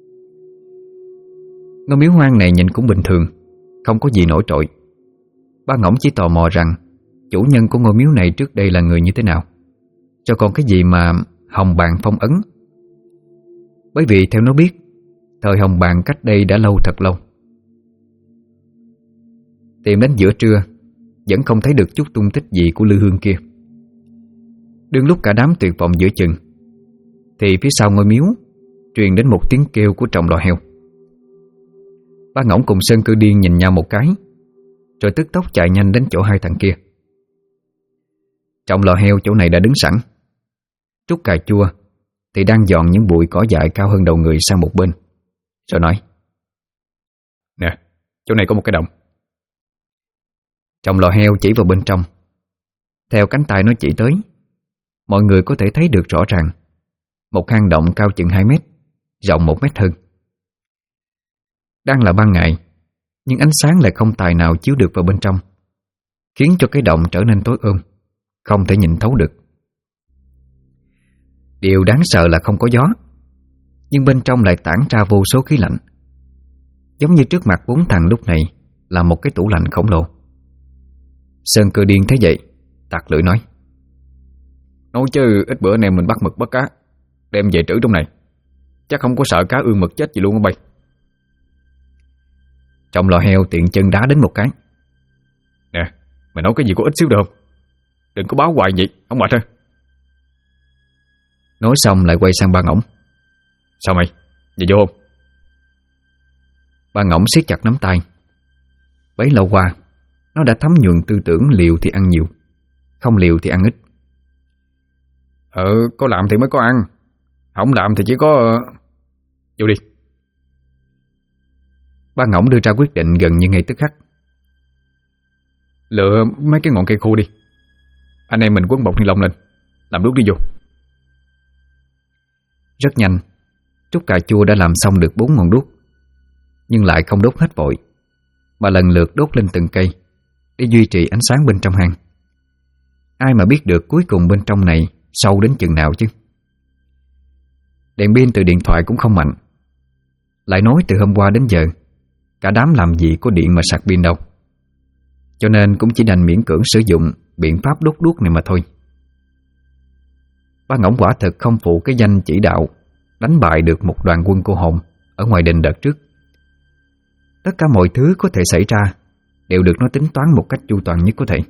Ngôi miếu hoang này nhìn cũng bình thường, không có gì nổi trội. Ba Ngỗng chỉ tò mò rằng chủ nhân của ngôi miếu này trước đây là người như thế nào, cho còn cái gì mà Hồng Bàng Phong Ấn. Bởi vì theo nó biết, thời Hồng Bàng cách đây đã lâu thật lâu. Tìm đến giữa trưa vẫn không thấy được chút tung tích gì của lư hương kia. Đương lúc cả đám tuyệt vọng giữa chừng, thì phía sau ngôi miếu truyền đến một tiếng kêu của tròng lò heo. Ba Ngỗng cùng Sơn Cơ Điên nhìn nhau một cái, rồi tức tốc chạy nhanh đến chỗ 2 thằng kia. Tròng lò heo chỗ này đã đứng sẵn. Trúc Cà Chua thì đang dọn những bụi cỏ dại cao hơn đầu người sang một bên, rồi nói: Nè, chỗ này có một cái động. Tròng lò heo chỉ vào bên trong. Theo cánh tay nó chỉ tới, mọi người có thể thấy được rõ ràng một hang động cao chừng 2 mét, rộng 1 mét hơn. Đang là ban ngày, nhưng ánh sáng lại không tài nào chiếu được vào bên trong, khiến cho cái động trở nên tối ôm, không thể nhìn thấu được. Điều đáng sợ là không có gió, nhưng bên trong lại tản ra vô số khí lạnh, giống như trước mặt 4 thằng lúc này là một cái tủ lạnh khổng lồ. Sơn Cơ Điên thấy vậy, tặc lưỡi nói: Nói chứ ít bữa nay mình bắt mực bắt cá, đem về trữ trong này, chắc không có sợ cá ương mực chết gì luôn á bay. Trong lò heo tiện chân đá đến một cái. Nè, mày nói cái gì có ít xíu được không? Đừng có báo hoài vậy, không mệt ha. Nói xong lại quay sang Ba Ngỗng: Sao mày, về vô không? Ba Ngỗng siết chặt nắm tay. Bấy lâu qua nó đã thấm nhuần tư tưởng liều thì ăn nhiều, không liều thì ăn ít. Có làm thì mới có ăn, không làm thì chỉ có... Vô đi. Ba Ngỗng đưa ra quyết định gần như ngay tức khắc. Lựa mấy cái ngọn cây khô đi, anh em mình quấn bọc ni lông lên, làm đuốc đi vô. Rất nhanh, Trúc Cà Chua đã làm xong được 4 ngọn đuốc, nhưng lại không đốt hết vội, mà lần lượt đốt lên từng cây để duy trì ánh sáng bên trong hang. Ai mà biết được cuối cùng bên trong này sâu đến chừng nào chứ. Đèn pin từ điện thoại cũng không mạnh. Lại nói từ hôm qua đến giờ Cả đám làm gì có điện mà sạc pin đâu, cho nên cũng chỉ đành miễn cưỡng sử dụng biện pháp đốt đuốc này mà thôi. Ba Ngỗng quả thực không phụ cái danh chỉ đạo đánh bại được một đoàn quân cô hồn ở ngoài đình đợt trước. Tất cả mọi thứ có thể xảy ra đều được nó tính toán một cách chu toàn nhất có thể.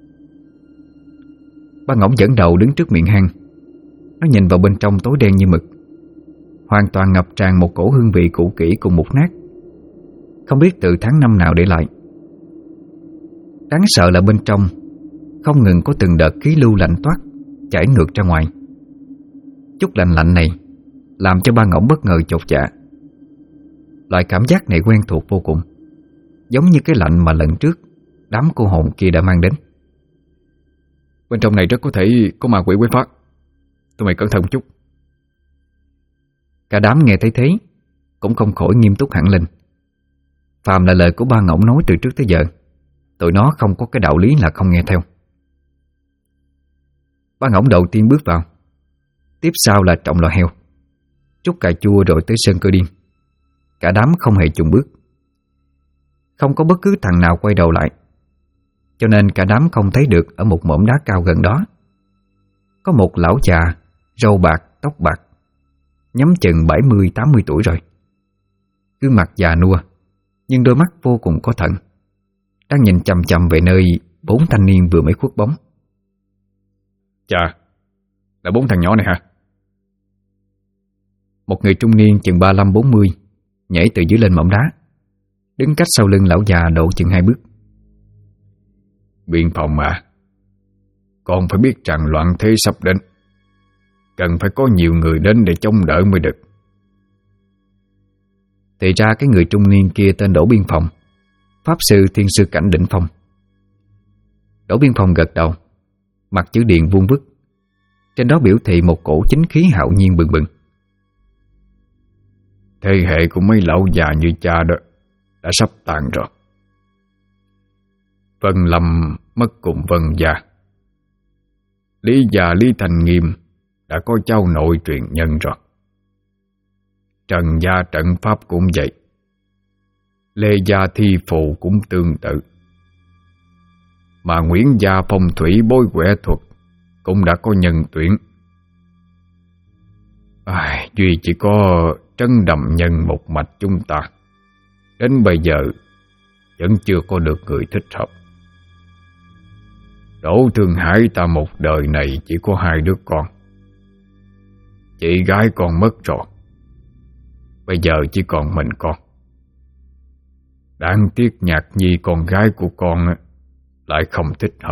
Ba Ngỗng dẫn đầu đứng trước miệng hang. Nó nhìn vào bên trong tối đen như mực, hoàn toàn ngập tràn một cổ hương vị cũ kỹ cùng mục nát, không biết từ tháng năm nào để lại. Đáng sợ là bên trong không ngừng có từng đợt khí lưu lạnh toát chảy ngược ra ngoài. Chút lạnh lạnh này làm cho Ba Ngỗng bất ngờ chột dạ. Loại cảm giác này quen thuộc vô cùng, giống như cái lạnh mà lần trước đám cô hồn kia đã mang đến. Bên trong này rất có thể có ma quỷ quấy phá, tụi mày cẩn thận một chút. Cả đám nghe thấy thế cũng không khỏi nghiêm túc hẳn lên. Phàm là lời của Ba Ngỗng nói từ trước tới giờ, tụi nó không có cái đạo lý là không nghe theo. Ba Ngỗng đầu tiên bước vào, tiếp sau là trọng lò heo, trút cà chua rồi tới sơn cơ điên. Cả đám không hề chùn bước, không có bất cứ thằng nào quay đầu lại, cho nên cả đám không thấy được ở một mỏm đá cao gần đó có một lão già râu bạc tóc bạc, nhắm chừng 70-80 tuổi rồi. Gương mặt già nua nhưng đôi mắt vô cùng có thần, đang nhìn chằm chằm về nơi 4 thanh niên vừa mới khuất bóng. Chà, là 4 thằng nhỏ này hả? Một người trung niên chừng 35-40 nhảy từ dưới lên mỏm đá, đứng cách sau lưng lão già độ chừng 2 bước. Biên phòng à, con phải biết rằng loạn thế sắp đến, cần phải có nhiều người đến để chống đỡ mới được. Thì ra cái người trung niên kia tên Đỗ Biên Phòng, pháp sư thiên sư cảnh đỉnh phong. Đỗ Biên Phòng gật đầu, mặt chữ điện vuông vức, trên đó biểu thị một cổ chính khí hạo nhiên bừng bừng. Thế hệ của mấy lão già như cha đó đã sắp tàn rồi. Vân Lâm mất cùng Vân gia, Lý gia Lý Thành Nghiêm đã có cháu nội truyền nhân rồi. Trần gia trận pháp cũng vậy, Lê gia thi phù cũng tương tự, mà Nguyễn gia phong thủy bói quẻ thuật cũng đã có nhân tuyển. Duy chỉ có Trấn Đầm Nhân một mạch chúng ta đến bây giờ vẫn chưa có được người thích hợp. Đỗ Thương Hải ta một đời này chỉ có 2 đứa con, chị gái con mất rồi, bây giờ chỉ còn mình con. Đáng tiếc Nhạc Nhi con gái của con lại không thích hợp.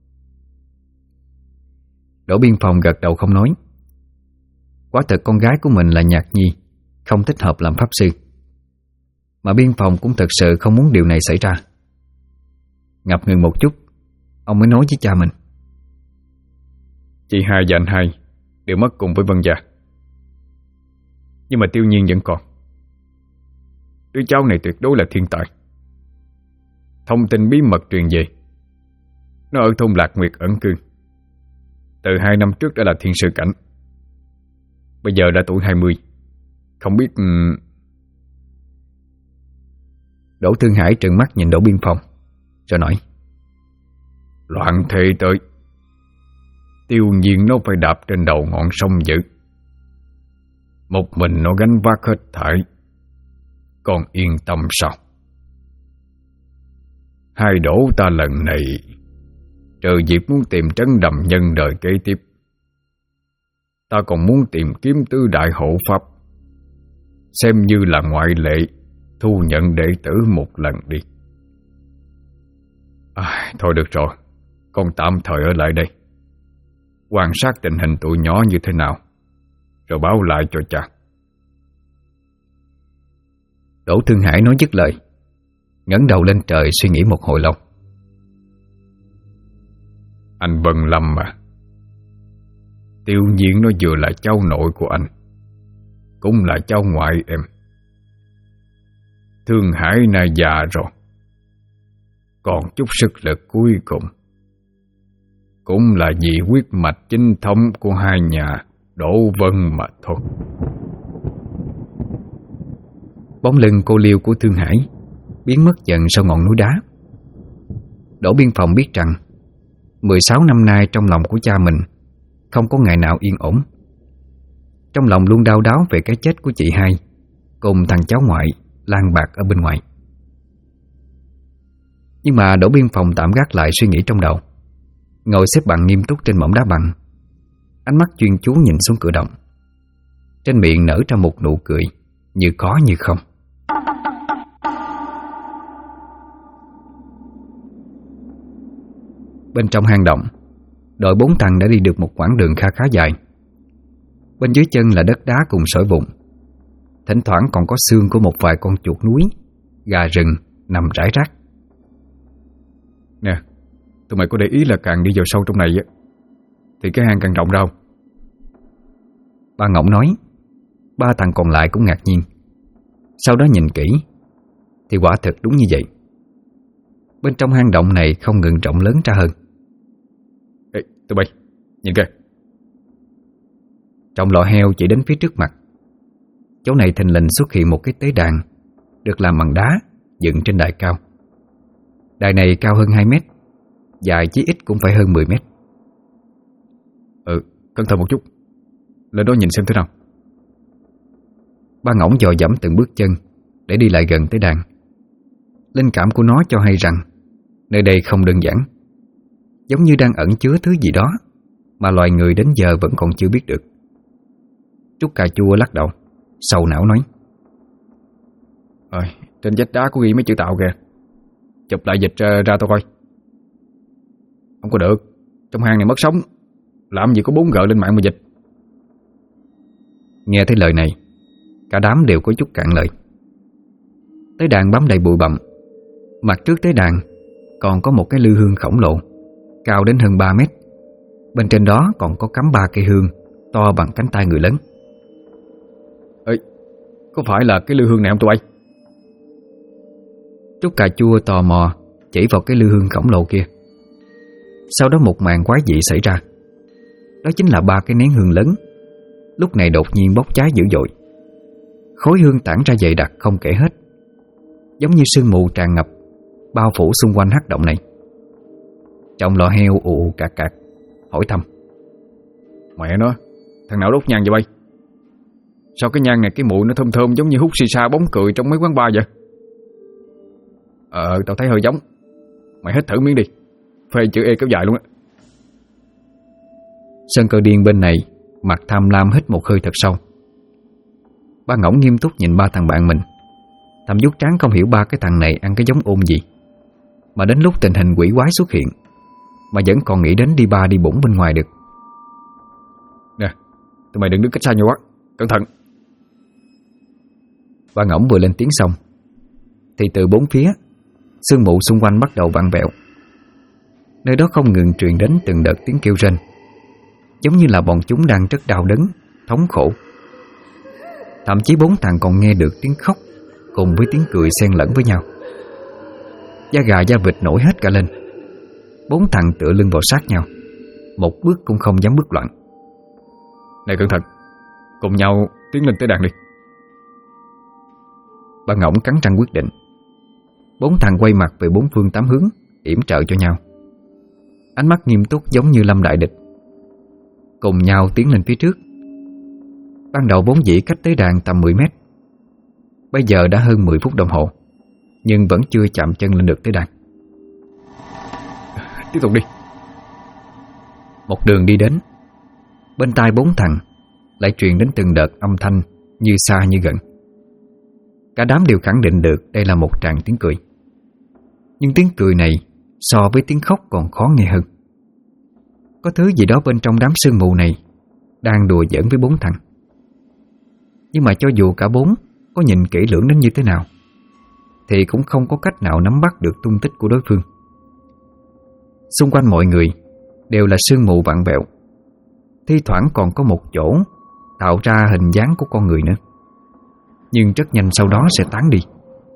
Đỗ Biên Phòng gật đầu không nói. Quả thật con gái của mình là Nhạc Nhi không thích hợp làm pháp sư, mà Biên Phòng cũng thật sự không muốn điều này xảy ra. Ngập ngừng một chút, ông mới nói với cha mình. Chị hai và anh hai đều mất cùng với Vân gia, nhưng mà Tiêu Nhiên vẫn còn. Đứa cháu này tuyệt đối là thiên tài. Thông tin bí mật truyền về, nó ở thôn Lạc Nguyệt ẩn cư, từ 2 năm trước đã là thiên sư cảnh, bây giờ đã tuổi 20. Không biết... Đỗ Thương Hải trừng mắt nhìn Đỗ Biên Phòng rồi nói. Loạn thế tới, Tiêu Nhiên nó phải đạp trên đầu ngọn sông dữ, một mình nó gánh vác hết thảy, con yên tâm sao? Hai Đỗ ta lần này trừ việc muốn tìm Trấn Đầm Nhân đời kế tiếp, ta còn muốn tìm kiếm tứ đại hộ pháp, xem như là ngoại lệ thu nhận đệ tử một lần đi. Thôi được rồi, con tạm thời ở lại đây, quan sát tình hình tụi nhỏ như thế nào, rồi báo lại cho cha. Đỗ Thương Hải nói dứt lời, ngẩng đầu lên trời suy nghĩ một hồi lâu. Anh Vân Lâm mà, Tiêu Nhiên nó vừa là cháu nội của anh, cũng là cháu ngoại em. Thương Hải nay già rồi, còn chút sức lực cuối cùng, cũng là vì huyết mạch chính thống của hai nhà Đỗ Vân mà thôi. Bóng lưng cô liêu của Thương Hải biến mất dần sau ngọn núi đá. Đỗ Biên Phòng biết rằng 16 năm nay trong lòng của cha mình không có ngày nào yên ổn. Trong lòng luôn đau đáu về cái chết của chị hai cùng thằng cháu ngoại lang bạc ở bên ngoài. Nhưng mà Đỗ Biên Phòng tạm gác lại suy nghĩ trong đầu, ngồi xếp bằng nghiêm túc trên mỏm đá bằng, ánh mắt chuyên chú nhìn xuống cửa động. Trên miệng nở ra một nụ cười như có như không. Bên trong hang động, đội 4 thằng đã đi được một quãng đường khá dài. Bên dưới chân là đất đá cùng sỏi vụn, thỉnh thoảng còn có xương của một vài con chuột núi, gà rừng nằm rải rác. Nè, tụi mày có để ý là càng đi vào sâu trong này á thì cái hang càng rộng ra không? Ba Ngỗng nói. Ba thằng còn lại cũng ngạc nhiên. Sau đó nhìn kỹ thì quả thật đúng như vậy. Bên trong hang động này không ngừng rộng lớn ra hơn. Ê, tụi bay, nhìn kìa. Trọng lọ heo chỉ đến phía trước mặt. Chỗ này thình lình xuất hiện một cái tế đàn được làm bằng đá, dựng trên đài cao. Đài này cao hơn 2 mét, dài chí ít cũng phải hơn 10 mét. Cẩn thận một chút, lên đó nhìn xem thế nào. Ba Ngỗng dò dẫm từng bước chân để đi lại gần tế đàn. Linh cảm của nó cho hay rằng nơi đây không đơn giản, giống như đang ẩn chứa thứ gì đó mà loài người đến giờ vẫn còn chưa biết được. Trúc Cà Chua lắc đầu, sầu não nói: trên vách đá có ghi mấy chữ Tạo kìa. Chụp lại dịch ra tao coi. Không có được, trong hang này mất sống, làm gì có 4G lên mạng mà dịch. Nghe thấy lời này, cả đám đều có chút cạn lời. Tế đàn bám đầy bụi bặm. Mặt trước tế đàn còn có một cái lư hương khổng lồ, cao đến hơn 3 mét. Bên trên đó còn có cắm 3 cây hương to bằng cánh tay người lớn. Có phải là cái lư hương này không tụi bay? Trúc Cà Chua tò mò chỉ vào cái lư hương khổng lồ kia. Sau đó một màn quái dị xảy ra. Đó chính là 3 cái nén hương lớn lúc này đột nhiên bốc cháy dữ dội. Khói hương tản ra dày đặc không kể hết, giống như sương mù tràn ngập bao phủ xung quanh hắc động này. Trọng lọ heo ù cạc cạc hỏi thầm: Mẹ nó, thằng nào đốt nhang vậy bay? Sao cái nhang này cái mùi nó thơm thơm giống như hút xì xa bóng cười trong mấy quán bar vậy? Tao thấy hơi giống. Mày hít thử miếng đi, phê chữ E kéo dài luôn á. Sơn Cơ Điên bên này mặt tham lam hít một hơi thật sâu. Ba Ngỗng nghiêm túc nhìn 3 thằng bạn mình, thầm vuốt trán không hiểu 3 cái thằng này ăn cái giống ôn gì mà đến lúc tình hình quỷ quái xuất hiện mà vẫn còn nghĩ đến đi ba đi bủng bên ngoài được. Nè, tụi mày đừng đứng cách xa nhau quá, cẩn thận. Ba Ngỗng vừa lên tiếng xong thì từ 4 phía, sương mù xung quanh bắt đầu vặn vẹo. Nơi đó không ngừng truyền đến từng đợt tiếng kêu rên, giống như là bọn chúng đang rất đau đớn, thống khổ. Thậm chí 4 thằng còn nghe được tiếng khóc cùng với tiếng cười xen lẫn với nhau. Da gà da vịt nổi hết cả lên. 4 thằng tựa lưng vào sát nhau, một bước cũng không dám bước loạn. Này cẩn thận, cùng nhau tiến lên tới đàn đi. Ba Ngỗng cắn răng quyết định. 4 thằng quay mặt về 4 phương 8 hướng, yểm trợ cho nhau, ánh mắt nghiêm túc giống như lâm đại địch, cùng nhau tiến lên phía trước. Ban đầu vốn dĩ cách tế đàn tầm 10 mét, bây giờ đã hơn 10 phút đồng hồ nhưng vẫn chưa chạm chân lên được tế đàn. Tiếp tục đi. Một đường đi đến, bên tai 4 thằng lại truyền đến từng đợt âm thanh như xa như gần. Cả đám đều khẳng định được đây là một tràng tiếng cười. Nhưng tiếng cười này so với tiếng khóc còn khó nghe hơn. Có thứ gì đó bên trong đám sương mù này đang đùa giỡn với 4 thằng. Nhưng mà cho dù cả 4 có nhìn kỹ lưỡng đến như thế nào thì cũng không có cách nào nắm bắt được tung tích của đối phương. Xung quanh mọi người đều là sương mù vặn vẹo, thi thoảng còn có một chỗ tạo ra hình dáng của con người nữa, nhưng rất nhanh sau đó sẽ tán đi.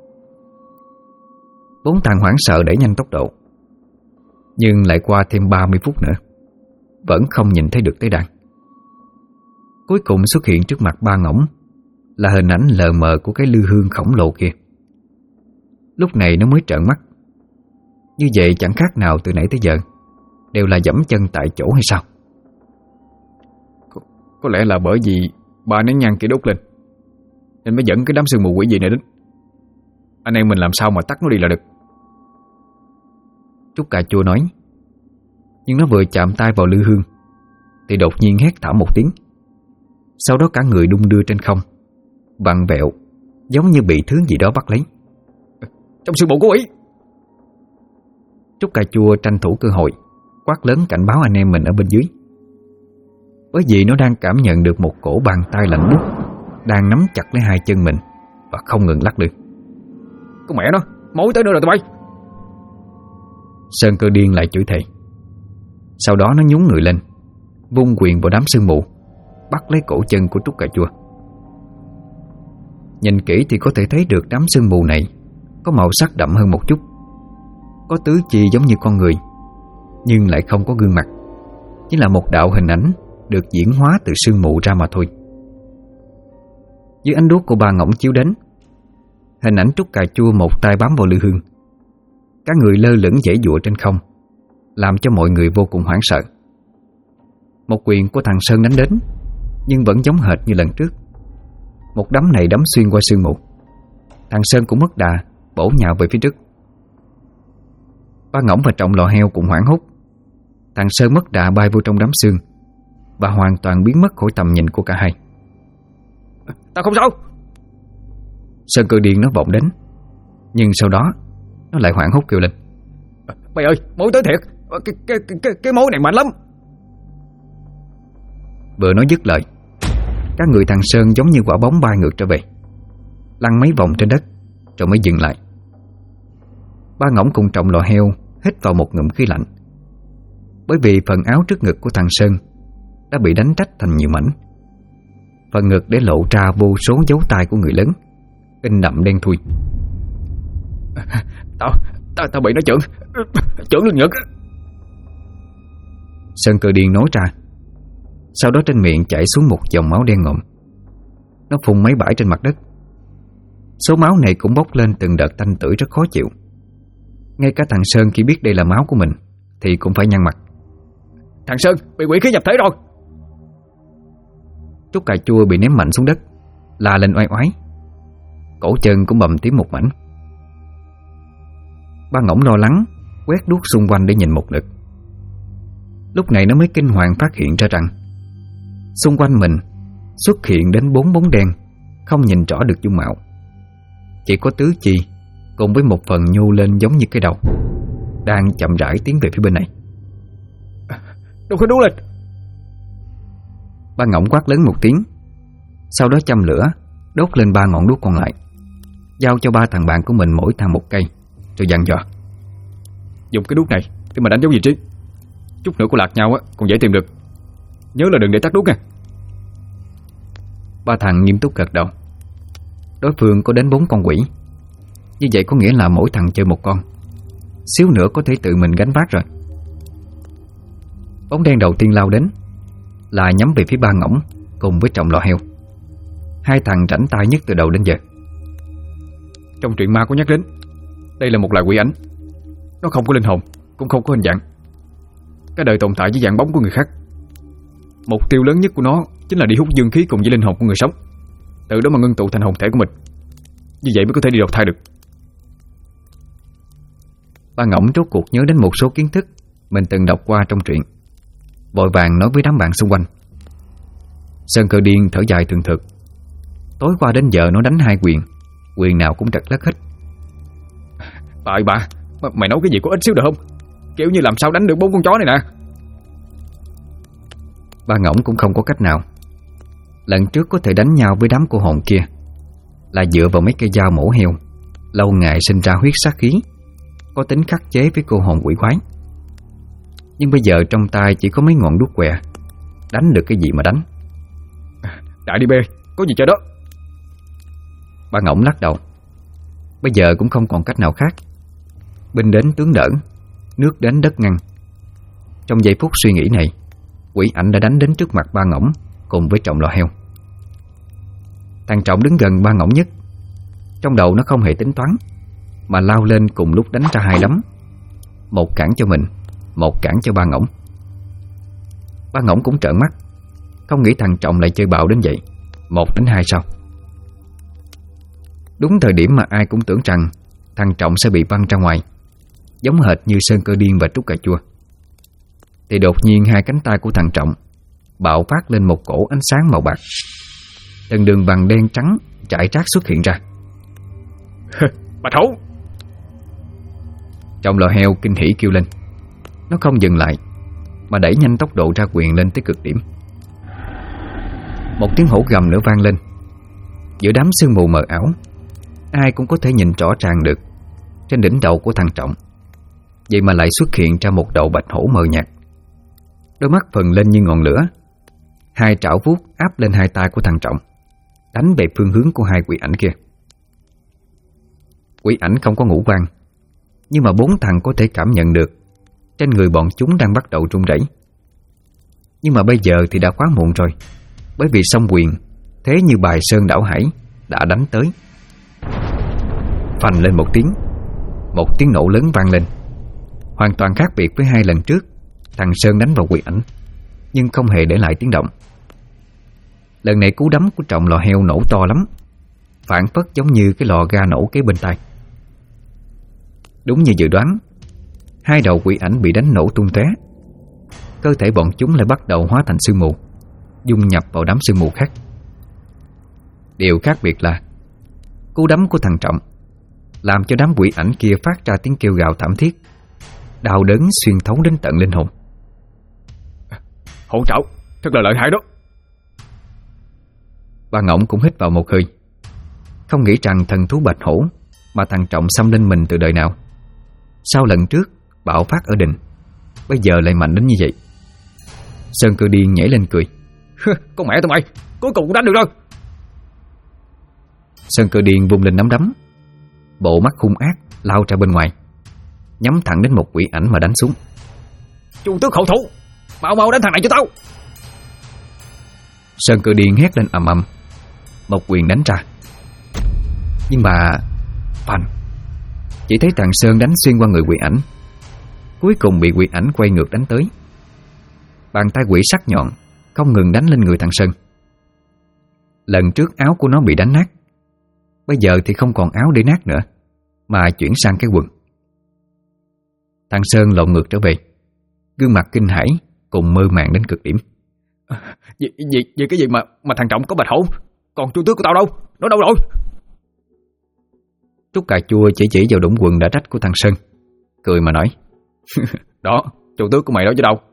4 thằng hoảng sợ đẩy nhanh tốc độ, nhưng lại qua thêm 30 phút nữa vẫn không nhìn thấy được tế đàn. Cuối cùng xuất hiện trước mặt Ba Ngỗng là hình ảnh lờ mờ của cái lư hương khổng lồ kia. Lúc này nó mới trợn mắt. Như vậy chẳng khác nào từ nãy tới giờ đều là giẫm chân tại chỗ hay sao? Có lẽ là bởi vì 3 nén nhang kia đốt lên nên mới dẫn cái đám sương mù quỷ dị này đến. Anh em mình làm sao mà tắt nó đi là được. Trúc cà chua nói. Nhưng nó vừa chạm tay vào lư hương thì đột nhiên hét thảm một tiếng. Sau đó cả người đung đưa trên không, vặn vẹo, giống như bị thứ gì đó bắt lấy. Trong sương mù có quỷ! Trúc cà chua tranh thủ cơ hội quát lớn cảnh báo anh em mình ở bên dưới. Bởi vì nó đang cảm nhận được một cổ bàn tay lạnh buốt đang nắm chặt lấy hai chân mình và không ngừng lắc lư. Con mẹ nó, mối tới nữa rồi tụi bay! Sơn Cơ Điên lại chửi thề. Sau đó nó nhún người lên, vung quyền vào đám sương mù, bắt lấy cổ chân của Trúc cà chua. Nhìn kỹ thì có thể thấy được đám sương mù này có màu sắc đậm hơn một chút, có tứ chi giống như con người, nhưng lại không có gương mặt, chỉ là một đạo hình ảnh được diễn hóa từ sương mù ra mà thôi. Dưới ánh đuốc của ba ngỗng chiếu đến, hình ảnh Trúc cà chua một tay bám vào lư hương, cả người lơ lửng giãy giụa trên không, làm cho mọi người vô cùng hoảng sợ. Một quyền của thằng Sơn đánh đến, nhưng vẫn giống hệt như lần trước. Một đấm này đấm xuyên qua sương mù. Thằng Sơn cũng mất đà, bổ nhào về phía trước. Ba ngỗng và Trọng lò heo cũng hoảng hốt. Thằng Sơn mất đà bay vô trong đám sương và hoàn toàn biến mất khỏi tầm nhìn của cả hai. Tao không sao! Sơn Cơ Điên nó vọng đến, nhưng sau đó nó lại hoảng hốt kêu lên. Mày ơi, mối tới thiệt! Cái mối này mạnh lắm! Vừa nói dứt lời, các người thằng Sơn giống như quả bóng bay ngược trở về, lăn mấy vòng trên đất rồi mới dừng lại. Ba ngỗng cùng Trọng lò heo hít vào một ngụm khí lạnh, bởi vì phần áo trước ngực của thằng Sơn đã bị đánh rách thành nhiều mảnh. Phần ngực để lộ ra vô số dấu tay của người lớn, in đậm đen thui. Tao bị nó chưởng lên ngực. Sơn Cơ Điên nói ra. Sau đó trên miệng chảy xuống một dòng máu đen ngòm. Nó phun mấy bãi trên mặt đất. Số máu này cũng bốc lên từng đợt tanh tưởi rất khó chịu. Ngay cả thằng Sơn khi biết đây là máu của mình thì cũng phải nhăn mặt. Thằng Sơn bị quỷ khí nhập thể rồi! Trúc cà chua bị ném mạnh xuống đất, la lên oai oái. Cổ chân cũng bầm tím một mảnh. Ba ngỗng lo lắng quét đuốc xung quanh để nhìn một lượt. Lúc này nó mới kinh hoàng phát hiện ra rằng xung quanh mình xuất hiện đến 4 bóng đen không nhìn rõ được dung mạo, chỉ có tứ chi cùng với một phần nhô lên giống như cái đầu, đang chậm rãi tiến về phía bên này. Đừng có đuốc lên! Ba ngỗng quát lớn một tiếng, sau đó châm lửa đốt lên 3 ngọn đuốc còn lại, giao cho 3 thằng bạn của mình mỗi thằng một cây, rồi dặn dò. Dùng cái đuốc này để mà đánh dấu vị trí, chút nữa có lạc nhau còn dễ tìm được. Nhớ là đừng để tắt đuốc nha. 3 thằng nghiêm túc gật đầu. Đối phương có đến 4 con quỷ, như vậy có nghĩa là mỗi thằng chơi một con, xíu nữa có thể tự mình gánh vác rồi. Bóng đen đầu tiên lao đến là nhắm về phía Ba ngỗng cùng với Trọng lò heo, hai thằng rảnh tay nhất từ đầu đến giờ. Trong truyện ma có nhắc đến, đây là một loại quỷ ảnh. Nó không có linh hồn, cũng không có hình dạng, cái đời tồn tại với dạng bóng của người khác. Mục tiêu lớn nhất của nó chính là đi hút dương khí cùng với linh hồn của người sống, từ đó mà ngưng tụ thành hồn thể của mình. Như vậy mới có thể đi đầu thai được. Ba ngỗng rốt cuộc nhớ đến một số kiến thức mình từng đọc qua trong truyện, vội vàng nói với đám bạn xung quanh. Sơn Cơ Điên thở dài thường thực. Tối qua đến giờ nó đánh 2 quyền nào cũng trật lất hết. Tại bà, mày nói cái gì có ít xíu được không? Kiểu như làm sao đánh được 4 con chó này nè. Ba ngỗng cũng không có cách nào. Lần trước có thể đánh nhau với đám cô hồn kia là dựa vào mấy cây dao mổ heo lâu ngày sinh ra huyết sát khí, có tính khắc chế với cô hồn quỷ quái. Nhưng bây giờ trong tay chỉ có mấy ngọn đuốc què, đánh được cái gì mà đánh. Đại đi bê, có gì cho đó. Ba ngỗng lắc đầu. Bây giờ cũng không còn cách nào khác. Binh đến tướng đỡ, nước đến đất ngăn. Trong giây phút suy nghĩ này, quỷ ảnh đã đánh đến trước mặt Ba ngỗng cùng với Trọng lò heo. Thằng Trọng đứng gần Ba ngỗng nhất. Trong đầu nó không hề tính toán, mà lao lên cùng lúc đánh ra hai lắm. Một cản cho mình, một cản cho ba ngỗng. Ba ngỗng cũng trợn mắt, không nghĩ thằng Trọng lại chơi bạo đến vậy. 1 đánh 2 sao? Đúng thời điểm mà ai cũng tưởng rằng thằng Trọng sẽ bị văng ra ngoài, giống hệt như Sơn Cơ Điên và Trúc Cà Chua, thì đột nhiên hai cánh tay của thằng Trọng bạo phát lên một cổ ánh sáng màu bạc. Từng đường vàng đen trắng trải rác xuất hiện ra. Bạch hổ! Trọng lò heo kinh hỉ kêu lên. Nó không dừng lại mà đẩy nhanh tốc độ ra quyền lên tới cực điểm. Một tiếng hổ gầm nữa vang lên. Giữa đám sương mù mờ ảo, ai cũng có thể nhìn rõ ràng được trên đỉnh đầu của thằng Trọng vậy mà lại xuất hiện ra một đầu bạch hổ mờ nhạt. Đôi mắt phừng lên như ngọn lửa. Hai trảo vuốt áp lên hai tay của thằng Trọng, đánh về phương hướng của hai quỷ ảnh kia. Quỷ ảnh không có ngũ quan, nhưng mà 4 thằng có thể cảm nhận được trên người bọn chúng đang bắt đầu run rẩy. Nhưng mà bây giờ thì đã quá muộn rồi, bởi vì song quyền thế như bài sơn đảo hải đã đánh tới. Phành lên một tiếng nổ lớn vang lên, hoàn toàn khác biệt với hai lần trước thằng Sơn đánh vào quỷ ảnh, nhưng không hề để lại tiếng động. Lần này cú đấm của Trọng lò heo nổ to lắm, phảng phất giống như cái lò ga nổ kế bên tai. Đúng như dự đoán, hai đầu quỷ ảnh bị đánh nổ tung tóe. Cơ thể bọn chúng lại bắt đầu hóa thành sương mù, dung nhập vào đám sương mù khác. Điều khác biệt là cú đấm của thằng Trọng làm cho đám quỷ ảnh kia phát ra tiếng kêu gào thảm thiết, đau đớn xuyên thấu đến tận linh hồn. Hổ trảo, thật là lợi hại đó. Ba ngỗng cũng hít vào một hơi, không nghĩ rằng thần thú bạch hổ mà thằng Trọng xăm lên mình từ đời nào, sau lần trước bạo phát ở đình, bây giờ lại mạnh đến như vậy. Sơn Cơ Điên nhảy lên cười. Con mẹ tụi mày, cuối cùng cũng đánh được rồi. Sơn Cơ Điên vung lên nắm đấm, bộ mắt hung ác lao ra bên ngoài, nhắm thẳng đến một quỷ ảnh mà đánh xuống. Chu tước hậu thủ, mau đánh thằng này cho tao. Sơn Cơ Điên hét lên ầm ầm, một quyền đánh ra. Nhưng mà phanh, chỉ thấy thằng Sơn đánh xuyên qua người quỷ ảnh, cuối cùng bị quỷ ảnh quay ngược đánh tới. Bàn tay quỷ sắc nhọn không ngừng đánh lên người thằng Sơn. Lần trước áo của nó bị đánh nát, bây giờ thì không còn áo để nát nữa, mà chuyển sang cái quần. Thằng Sơn lộn ngược trở về, gương mặt kinh hãi cùng mơ màng đến cực điểm. Vì cái gì mà thằng Trọng có bạch hổ, còn chu tước của tao đâu? Nó đâu rồi? Trúc Cà Chua chỉ vào đũng quần đã rách của thằng Sơn, cười mà nói. Đó, chu tước của mày đó chứ đâu.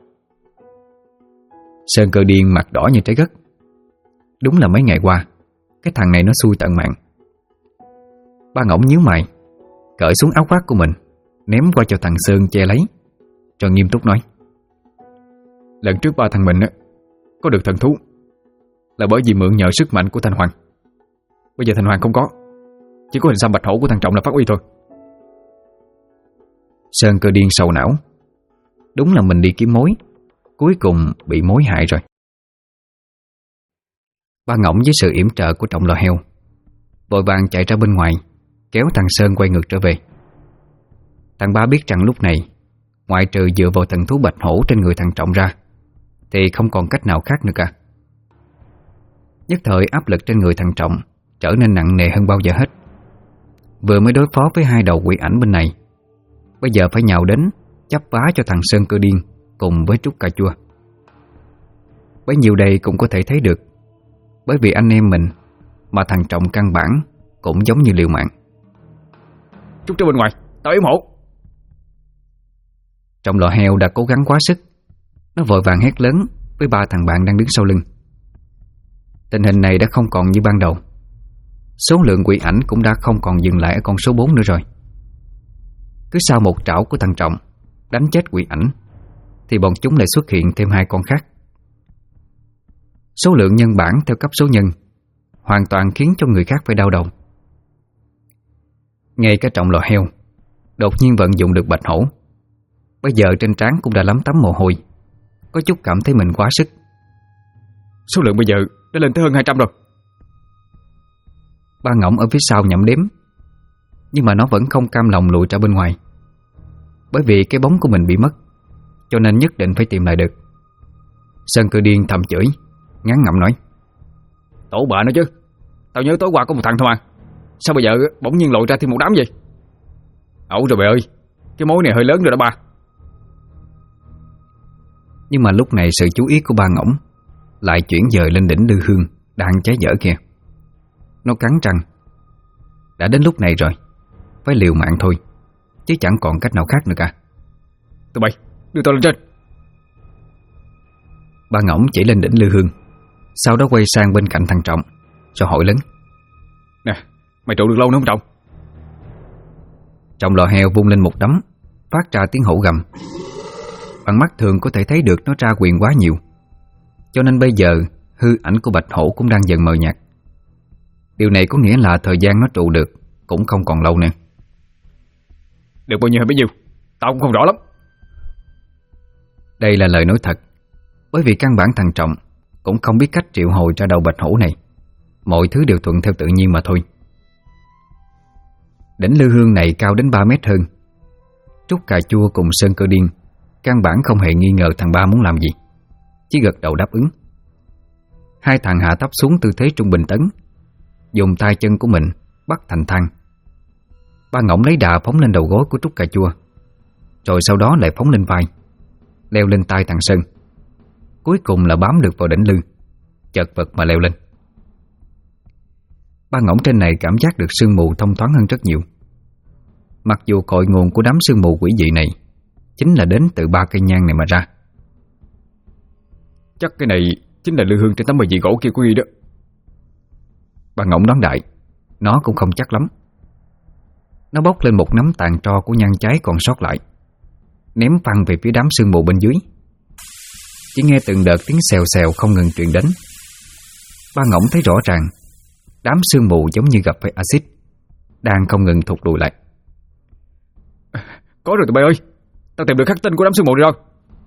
Sơn Cơ Điên mặt đỏ như trái gấc. Đúng là mấy ngày qua cái thằng này nó xui tận mạng. Ba ngỗng nhíu mày, cởi xuống áo khoác của mình, ném qua cho thằng Sơn che lấy, cho nghiêm túc nói. Lần trước ba thằng mình có được thần thú là bởi vì mượn nhờ sức mạnh của Thanh Hoàng. Bây giờ Thanh Hoàng không có, chỉ có hình xăm bạch hổ của thằng Trọng là phát uy thôi. Sơn Cơ Điên sầu não. Đúng là mình đi kiếm mối, cuối cùng bị mối hại rồi. Ba ngỗng với sự yểm trợ của Trọng lò heo vội vàng chạy ra bên ngoài, kéo thằng Sơn quay ngược trở về. Thằng Ba biết rằng lúc này, ngoại trừ dựa vào thần thú bạch hổ trên người thằng Trọng ra, thì không còn cách nào khác nữa cả. Nhất thời áp lực trên người thằng Trọng trở nên nặng nề hơn bao giờ hết. Vừa mới đối phó với hai đầu quỷ ảnh bên này, bây giờ phải nhào đến chắp vá cho thằng Sơn Cơ Điên cùng với Trúc Cà Chua. Bấy nhiêu đây cũng có thể thấy được, bởi vì anh em mình mà thằng Trọng căn bản cũng giống như liều mạng. Trúc ra bên ngoài, tao yểm hộ. Trọng lò heo đã cố gắng quá sức, nó vội vàng hét lớn với ba thằng bạn đang đứng sau lưng. Tình hình này đã không còn như ban đầu. Số lượng quỷ ảnh cũng đã không còn dừng lại ở con số 4 nữa rồi. Cứ sau một trảo của thằng Trọng đánh chết quỷ ảnh, thì bọn chúng lại xuất hiện thêm 2 con khác. Số lượng nhân bản theo cấp số nhân hoàn toàn khiến cho người khác phải đau đầu. Ngay cả Trọng lò heo đột nhiên vận dụng được bạch hổ, bây giờ trên trán cũng đã lấm tấm mồ hôi, có chút cảm thấy mình quá sức. Số lượng bây giờ đã lên tới hơn 200 rồi. Ba ngỗng ở phía sau nhẩm đếm. Nhưng mà nó vẫn không cam lòng lùi ra bên ngoài. Bởi vì cái bóng của mình bị mất, cho nên nhất định phải tìm lại được. Sơn Cơ Điên thầm chửi, ngán ngẩm nói: Tổ bạ nó chứ, tao nhớ tối qua có một thằng thôi mà, sao bây giờ bỗng nhiên lội ra thêm một đám vậy? Ẩu rồi bè ơi, cái mối này hơi lớn rồi đó ba. Nhưng mà lúc này sự chú ý của ba ngỗng lại chuyển dời lên đỉnh lư hương đang cháy dở kia. Nó cắn răng, đã đến lúc này rồi, phải liều mạng thôi, chứ chẳng còn cách nào khác nữa cả. Tụi bay, đưa tao lên trên. Ba ngỗng chỉ lên đỉnh lư hương, sau đó quay sang bên cạnh thằng Trọng rồi hỏi lớn: Nè, mày trụ được lâu nữa không Trọng? Trọng lò heo vung lên một đấm, phát ra tiếng hổ gầm. Bằng mắt thường có thể thấy được nó ra quyền quá nhiều, cho nên bây giờ hư ảnh của bạch hổ cũng đang dần mờ nhạt. Điều này có nghĩa là thời gian nó trụ được cũng không còn lâu nữa. Được bao nhiêu hay bấy nhiêu, tao cũng không rõ lắm. Đây là lời nói thật, bởi vì căn bản thằng Trọng cũng không biết cách triệu hồi ra đầu bạch hổ này. Mọi thứ đều thuận theo tự nhiên mà thôi. Đỉnh lư hương này cao đến 3 mét hơn. Trúc Cà Chua cùng Sơn Cơ Điên căn bản không hề nghi ngờ thằng ba muốn làm gì, chỉ gật đầu đáp ứng. Hai thằng hạ thấp xuống tư thế trung bình tấn, dùng tay chân của mình bắt thành thang. Ba ngỗng lấy đà phóng lên đầu gối của Trúc Cà Chua, rồi sau đó lại phóng lên vai, leo lên tay thằng Sơn, cuối cùng là bám được vào đỉnh lư, chật vật mà leo lên. Ba ngỗng trên này cảm giác được sương mù thông thoáng hơn rất nhiều. Mặc dù cội nguồn của đám sương mù quỷ dị này chính là đến từ 3 cây nhang này mà ra. Chắc cái này chính là lư hương trên tấm bày dị gỗ kia của Ghi đó. Ba ngỗng đoán đại, nó cũng không chắc lắm. Nó bốc lên một nắm tàn tro của nhang cháy còn sót lại, ném phăng về phía đám sương mù bên dưới. Chỉ nghe từng đợt tiếng xèo xèo không ngừng truyền đến. Ba ngỗng thấy rõ ràng đám sương mù giống như gặp phải axit, đang không ngừng thụt lùi lại. Có rồi tụi bay ơi, tao tìm được khắc tinh của đám sương mù rồi.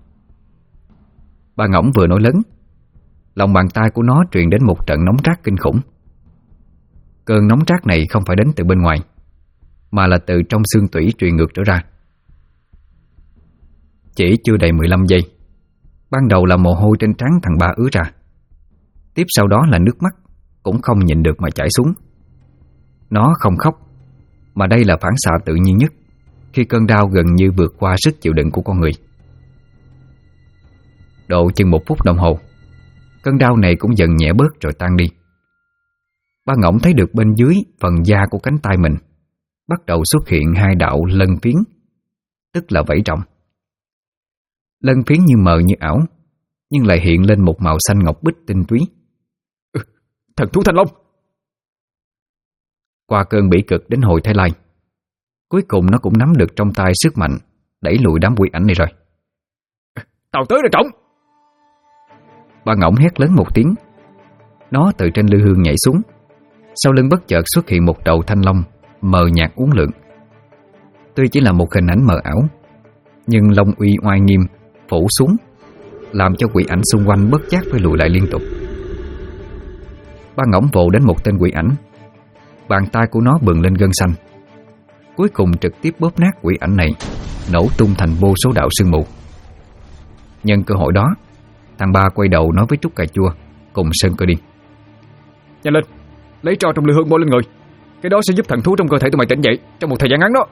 Ba ngỗng vừa nói lớn, lòng bàn tay của nó truyền đến một trận nóng rát kinh khủng. Cơn nóng rát này không phải đến từ bên ngoài, mà là từ trong xương tủy truyền ngược trở ra. Chỉ chưa đầy 15 giây, ban đầu là mồ hôi trên trán thằng ba ứa ra, tiếp sau đó là nước mắt cũng không nhịn được mà chảy xuống. Nó không khóc, mà đây là phản xạ tự nhiên nhất khi cơn đau gần như vượt qua sức chịu đựng của con người. Độ chừng 1 phút đồng hồ, cơn đau này cũng dần nhẹ bớt rồi tan đi. Ba ngỗng thấy được bên dưới phần da của cánh tay mình bắt đầu xuất hiện 2 đạo lân phiến, tức là vảy rồng. Lân phiến như mờ như ảo, nhưng lại hiện lên một màu xanh ngọc bích tinh túy. Thần thú Thanh Long! Qua cơn bỉ cực đến hồi Thái Lai, cuối cùng nó cũng nắm được trong tay sức mạnh đẩy lùi đám quỷ ảnh này rồi. Tao tới rồi Trọng! Ba ngỗng hét lớn một tiếng. Nó từ trên lư hương nhảy xuống. Sau lưng bất chợt xuất hiện một đầu thanh long mờ nhạt uốn lượn. Tuy chỉ là một hình ảnh mờ ảo, nhưng long uy oai nghiêm phủ xuống, làm cho quỷ ảnh xung quanh bất giác phải lùi lại liên tục. Ba ngỗng vồ đến một tên quỷ ảnh. Bàn tay của nó bừng lên gân xanh, cuối cùng trực tiếp bóp nát quỷ ảnh này, nổ tung thành vô số đạo sương mù. Nhân cơ hội đó, thằng ba quay đầu nói với Trúc Cà Chua cùng Sơn Cơ Điên: Nhanh lên, lấy tro trong lư hương bôi lên người. Cái đó sẽ giúp thần thú trong cơ thể tụi mày tỉnh dậy trong một thời gian ngắn đó.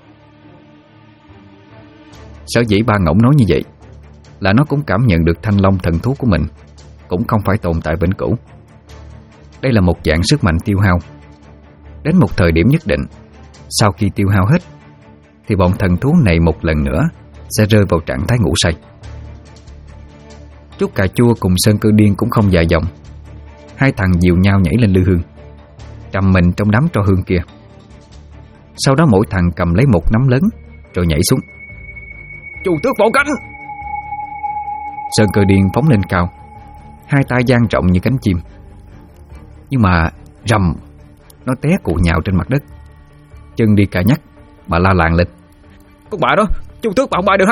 Sở dĩ ba ngỗng nói như vậy là nó cũng cảm nhận được thanh long thần thú của mình cũng không phải tồn tại vĩnh cửu. Đây là một dạng sức mạnh tiêu hao. Đến một thời điểm nhất định, sau khi tiêu hao hết, thì bọn thần thú này một lần nữa sẽ rơi vào trạng thái ngủ say. Trúc Cà Chua cùng Sơn Cơ Điên cũng không dài dòng. Hai thằng dìu nhau nhảy lên lư hương, trầm mình trong đám tro hương kia. Sau đó mỗi thằng cầm lấy một nắm lớn rồi nhảy xuống. Chu tước vỗ cánh! Sơn Cơ Điên phóng lên cao, hai tay dang rộng như cánh chim. Nhưng mà rầm, nó té cụ nhào trên mặt đất, chân đi cả nhắc mà la làng lên: Con bà đó, Chu tước bà không bay được ha?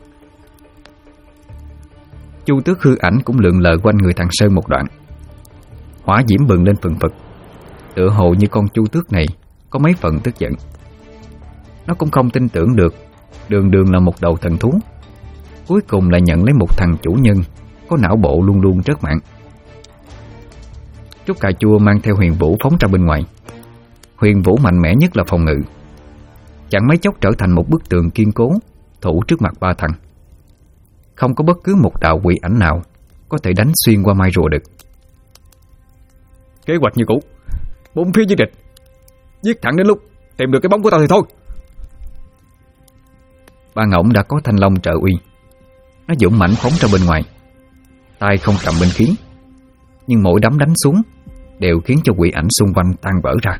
Chu tước hư ảnh cũng lượn lờ quanh người thằng Sơn một đoạn. Hỏa diễm bừng lên phừng phực, tựa hồ như con chu tước này có mấy phần tức giận. Nó cũng không tin tưởng được đường đường là một đầu thần thú, cuối cùng lại nhận lấy một thằng chủ nhân có não bộ luôn luôn rất mạnh. Trúc cà chua mang theo Huyền Vũ phóng ra bên ngoài. Huyền Vũ mạnh mẽ nhất là phòng ngự, chẳng mấy chốc trở thành một bức tường kiên cố thủ trước mặt ba thằng. Không có bất cứ một đạo quỷ ảnh nào có thể đánh xuyên qua mai rùa được. Kế hoạch như cũ, bốn phía với địch, giết thẳng đến lúc tìm được cái bóng của tao thì thôi. Ba Ngỗng đã có thanh long trợ uy. Nó dũng mãnh phóng ra bên ngoài, tay không cầm binh khí, nhưng mỗi đấm đánh xuống đều khiến cho quỷ ảnh xung quanh tan vỡ ra.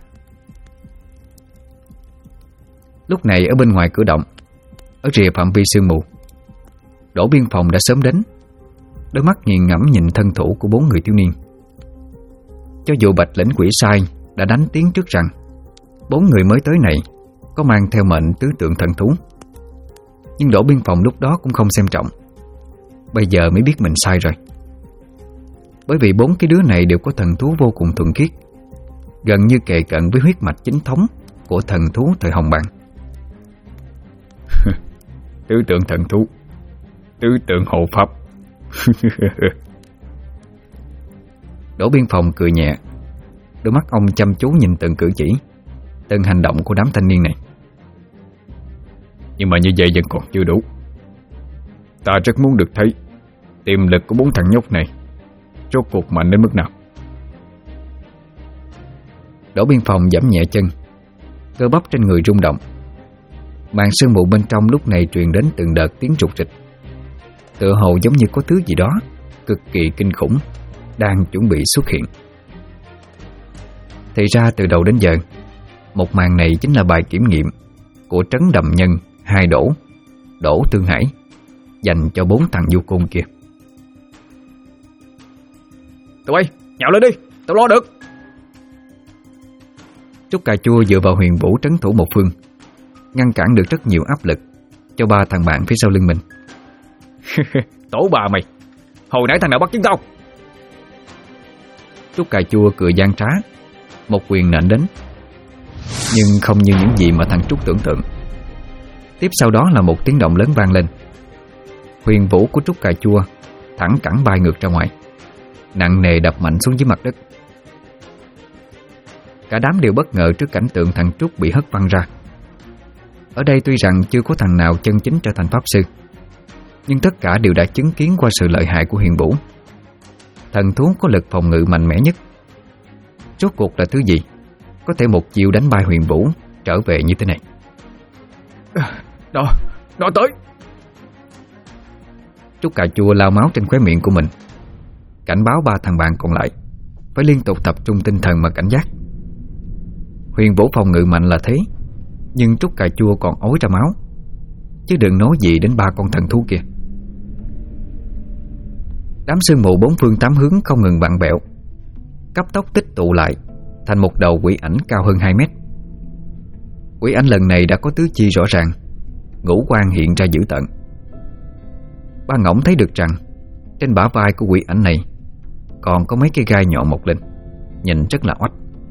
Lúc này ở bên ngoài cửa động, ở rìa phạm vi sương mù, Đỗ Biên Phòng đã sớm đến, đôi mắt nghiền ngẫm nhìn thân thủ của bốn người thiếu niên. Cho dù Bạch Lĩnh Quỷ Sai đã đánh tiếng trước rằng bốn người mới tới này có mang theo mệnh tứ tượng thần thú, nhưng Đỗ Biên Phòng lúc đó cũng không xem trọng. Bây giờ mới biết mình sai rồi. Bởi vì bốn cái đứa này đều có thần thú vô cùng thuần khiết, gần như kề cận với huyết mạch chính thống của thần thú thời Hồng Bàng. Tứ tượng thần thú, tứ tượng hộ pháp. Đỗ Biên Phòng cười nhẹ, đôi mắt ông chăm chú nhìn từng cử chỉ, từng hành động của đám thanh niên này. Nhưng mà như vậy vẫn còn chưa đủ. Ta rất muốn được thấy tiềm lực của bốn thằng nhóc này rốt cuộc mạnh đến mức nào. Đỗ Biên Phòng giẫm nhẹ chân, cơ bắp trên người rung động. Màn sương mù bên trong lúc này truyền đến từng đợt tiếng rục rịch, tựa hồ giống như có thứ gì đó cực kỳ kinh khủng đang chuẩn bị xuất hiện. Thì ra từ đầu đến giờ, một màn này chính là bài kiểm nghiệm của trấn Đầm Nhân hai Đỗ Tương Hải dành cho bốn thằng du côn kia. Tụi bay, nhào lên đi, tao lo được. Trúc cà chua dựa vào Huyền Vũ trấn thủ một phương, ngăn cản được rất nhiều áp lực cho ba thằng bạn phía sau lưng mình. Tổ bà mày, hồi nãy thằng nào bắt chúng tao? Trúc cà chua cười gian trá, một quyền nện đến, nhưng không như những gì mà thằng Trúc tưởng tượng. Tiếp sau đó là một tiếng động lớn vang lên. Huyền Vũ của Trúc cà chua thẳng cẳng bay ngược ra ngoài, nặng nề đập mạnh xuống dưới mặt đất. Cả đám đều bất ngờ trước cảnh tượng thằng Trúc bị hất văng ra. Ở đây tuy rằng chưa có thằng nào chân chính trở thành pháp sư, nhưng tất cả đều đã chứng kiến qua sự lợi hại của Huyền Vũ, thần thú có lực phòng ngự mạnh mẽ nhất. Rốt cuộc là thứ gì có thể một chiều đánh bay Huyền Vũ trở về như thế này? Nó tới. Trúc cà chua lao máu trên khóe miệng của mình, cảnh báo ba thằng bạn còn lại phải liên tục tập trung tinh thần mà cảnh giác. Huyền Vũ phòng ngự mạnh là thế, nhưng Trúc cà chua còn ói ra máu, chứ đừng nói gì đến ba con thần thú kia. Đám sương mù bốn phương tám hướng không ngừng vặn vẹo, cấp tốc tích tụ lại thành một đầu quỷ ảnh cao hơn 2 mét. Quỷ ảnh lần này đã có tứ chi rõ ràng, ngũ quan hiện ra dữ tợn. Ba Ngỗng thấy được rằng trên bả vai của quỷ ảnh này còn có mấy cái gai nhọn mọc lên, nhìn rất là oách.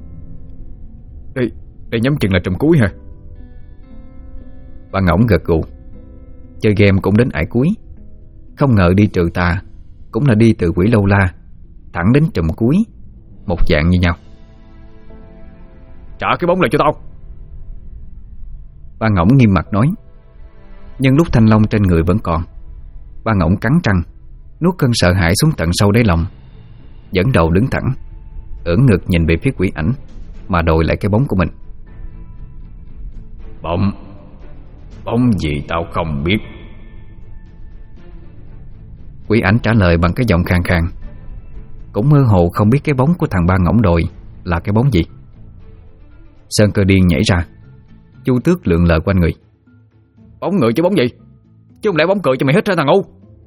Đây nhắm chừng là trùm cuối hả? Ba Ngỗng gật gù. Chơi game cũng đến ải cuối, không ngờ đi trừ tà cũng là đi từ quỷ lâu la thẳng đến trùm cuối, một dạng như nhau. Trả cái bóng lại cho tao. Ba Ngỗng nghiêm mặt nói. Nhưng lúc thanh long trên người vẫn còn, ba Ngỗng cắn răng nuốt cơn sợ hãi xuống tận sâu đáy lòng, dẫn đầu đứng thẳng, ưỡn ngực nhìn về phía quỷ ảnh mà đòi lại cái bóng của mình. Bóng gì tao không biết. Quỷ ảnh trả lời bằng cái giọng khàn khàn, cũng mơ hồ không biết cái bóng của thằng Ba Ngỗng đòi là cái bóng gì. Sơn Cơ Điên nhảy ra, Chu Tước lượn lờ quanh người. Bóng người chứ bóng gì, chứ không lẽ bóng cười cho mày hít ra thằng ngu.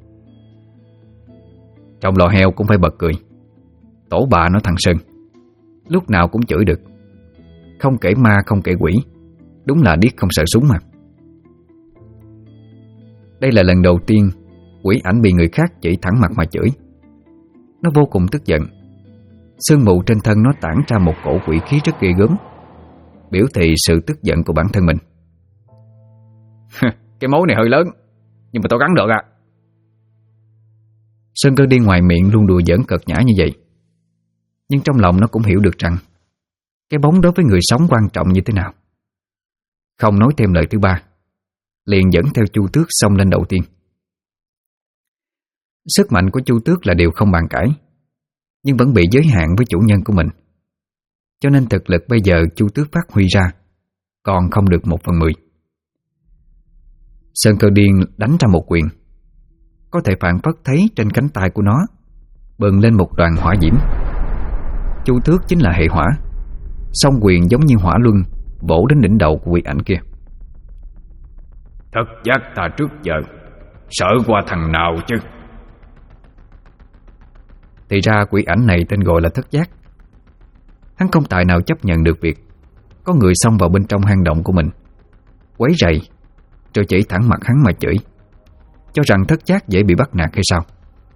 Trong lò heo cũng phải bật cười. Tổ bà nó thằng Sơn, lúc nào cũng chửi được, không kể ma không kể quỷ, đúng là điếc không sợ súng mà. Đây là lần đầu tiên quỷ ảnh bị người khác chỉ thẳng mặt mà chửi. Nó vô cùng tức giận. Sương mù trên thân nó tản ra một cổ quỷ khí rất ghê gớm, biểu thị sự tức giận của bản thân mình. Cái mối này hơi lớn, nhưng mà tao gắn được à. Sơn Cơ Điên ngoài miệng luôn đùa giỡn cợt nhã như vậy, nhưng trong lòng nó cũng hiểu được rằng cái bóng đối với người sống quan trọng như thế nào. Không nói thêm lời thứ ba, liền dẫn theo Chu Tước xông lên đầu tiên. Sức mạnh của Chu Tước là điều không bàn cãi, nhưng vẫn bị giới hạn với chủ nhân của mình, cho nên thực lực bây giờ Chu Tước phát huy ra còn không được 1/10. Sơn Cơ Điên đánh ra một quyền, có thể phản phất thấy trên cánh tay của nó bừng lên một đoàn hỏa diễm. Chu Tước chính là hệ hỏa, song quyền giống như hỏa luân bổ đến đỉnh đầu của quỷ ảnh kia. Thất giác ta trước giờ sợ qua thằng nào chứ? Thì ra quỷ ảnh này tên gọi là Thất Giác. Hắn không tài nào chấp nhận được việc có người xông vào bên trong hang động của mình, quấy rầy, rồi chỉ thẳng mặt hắn mà chửi, cho rằng Thất Giác dễ bị bắt nạt hay sao.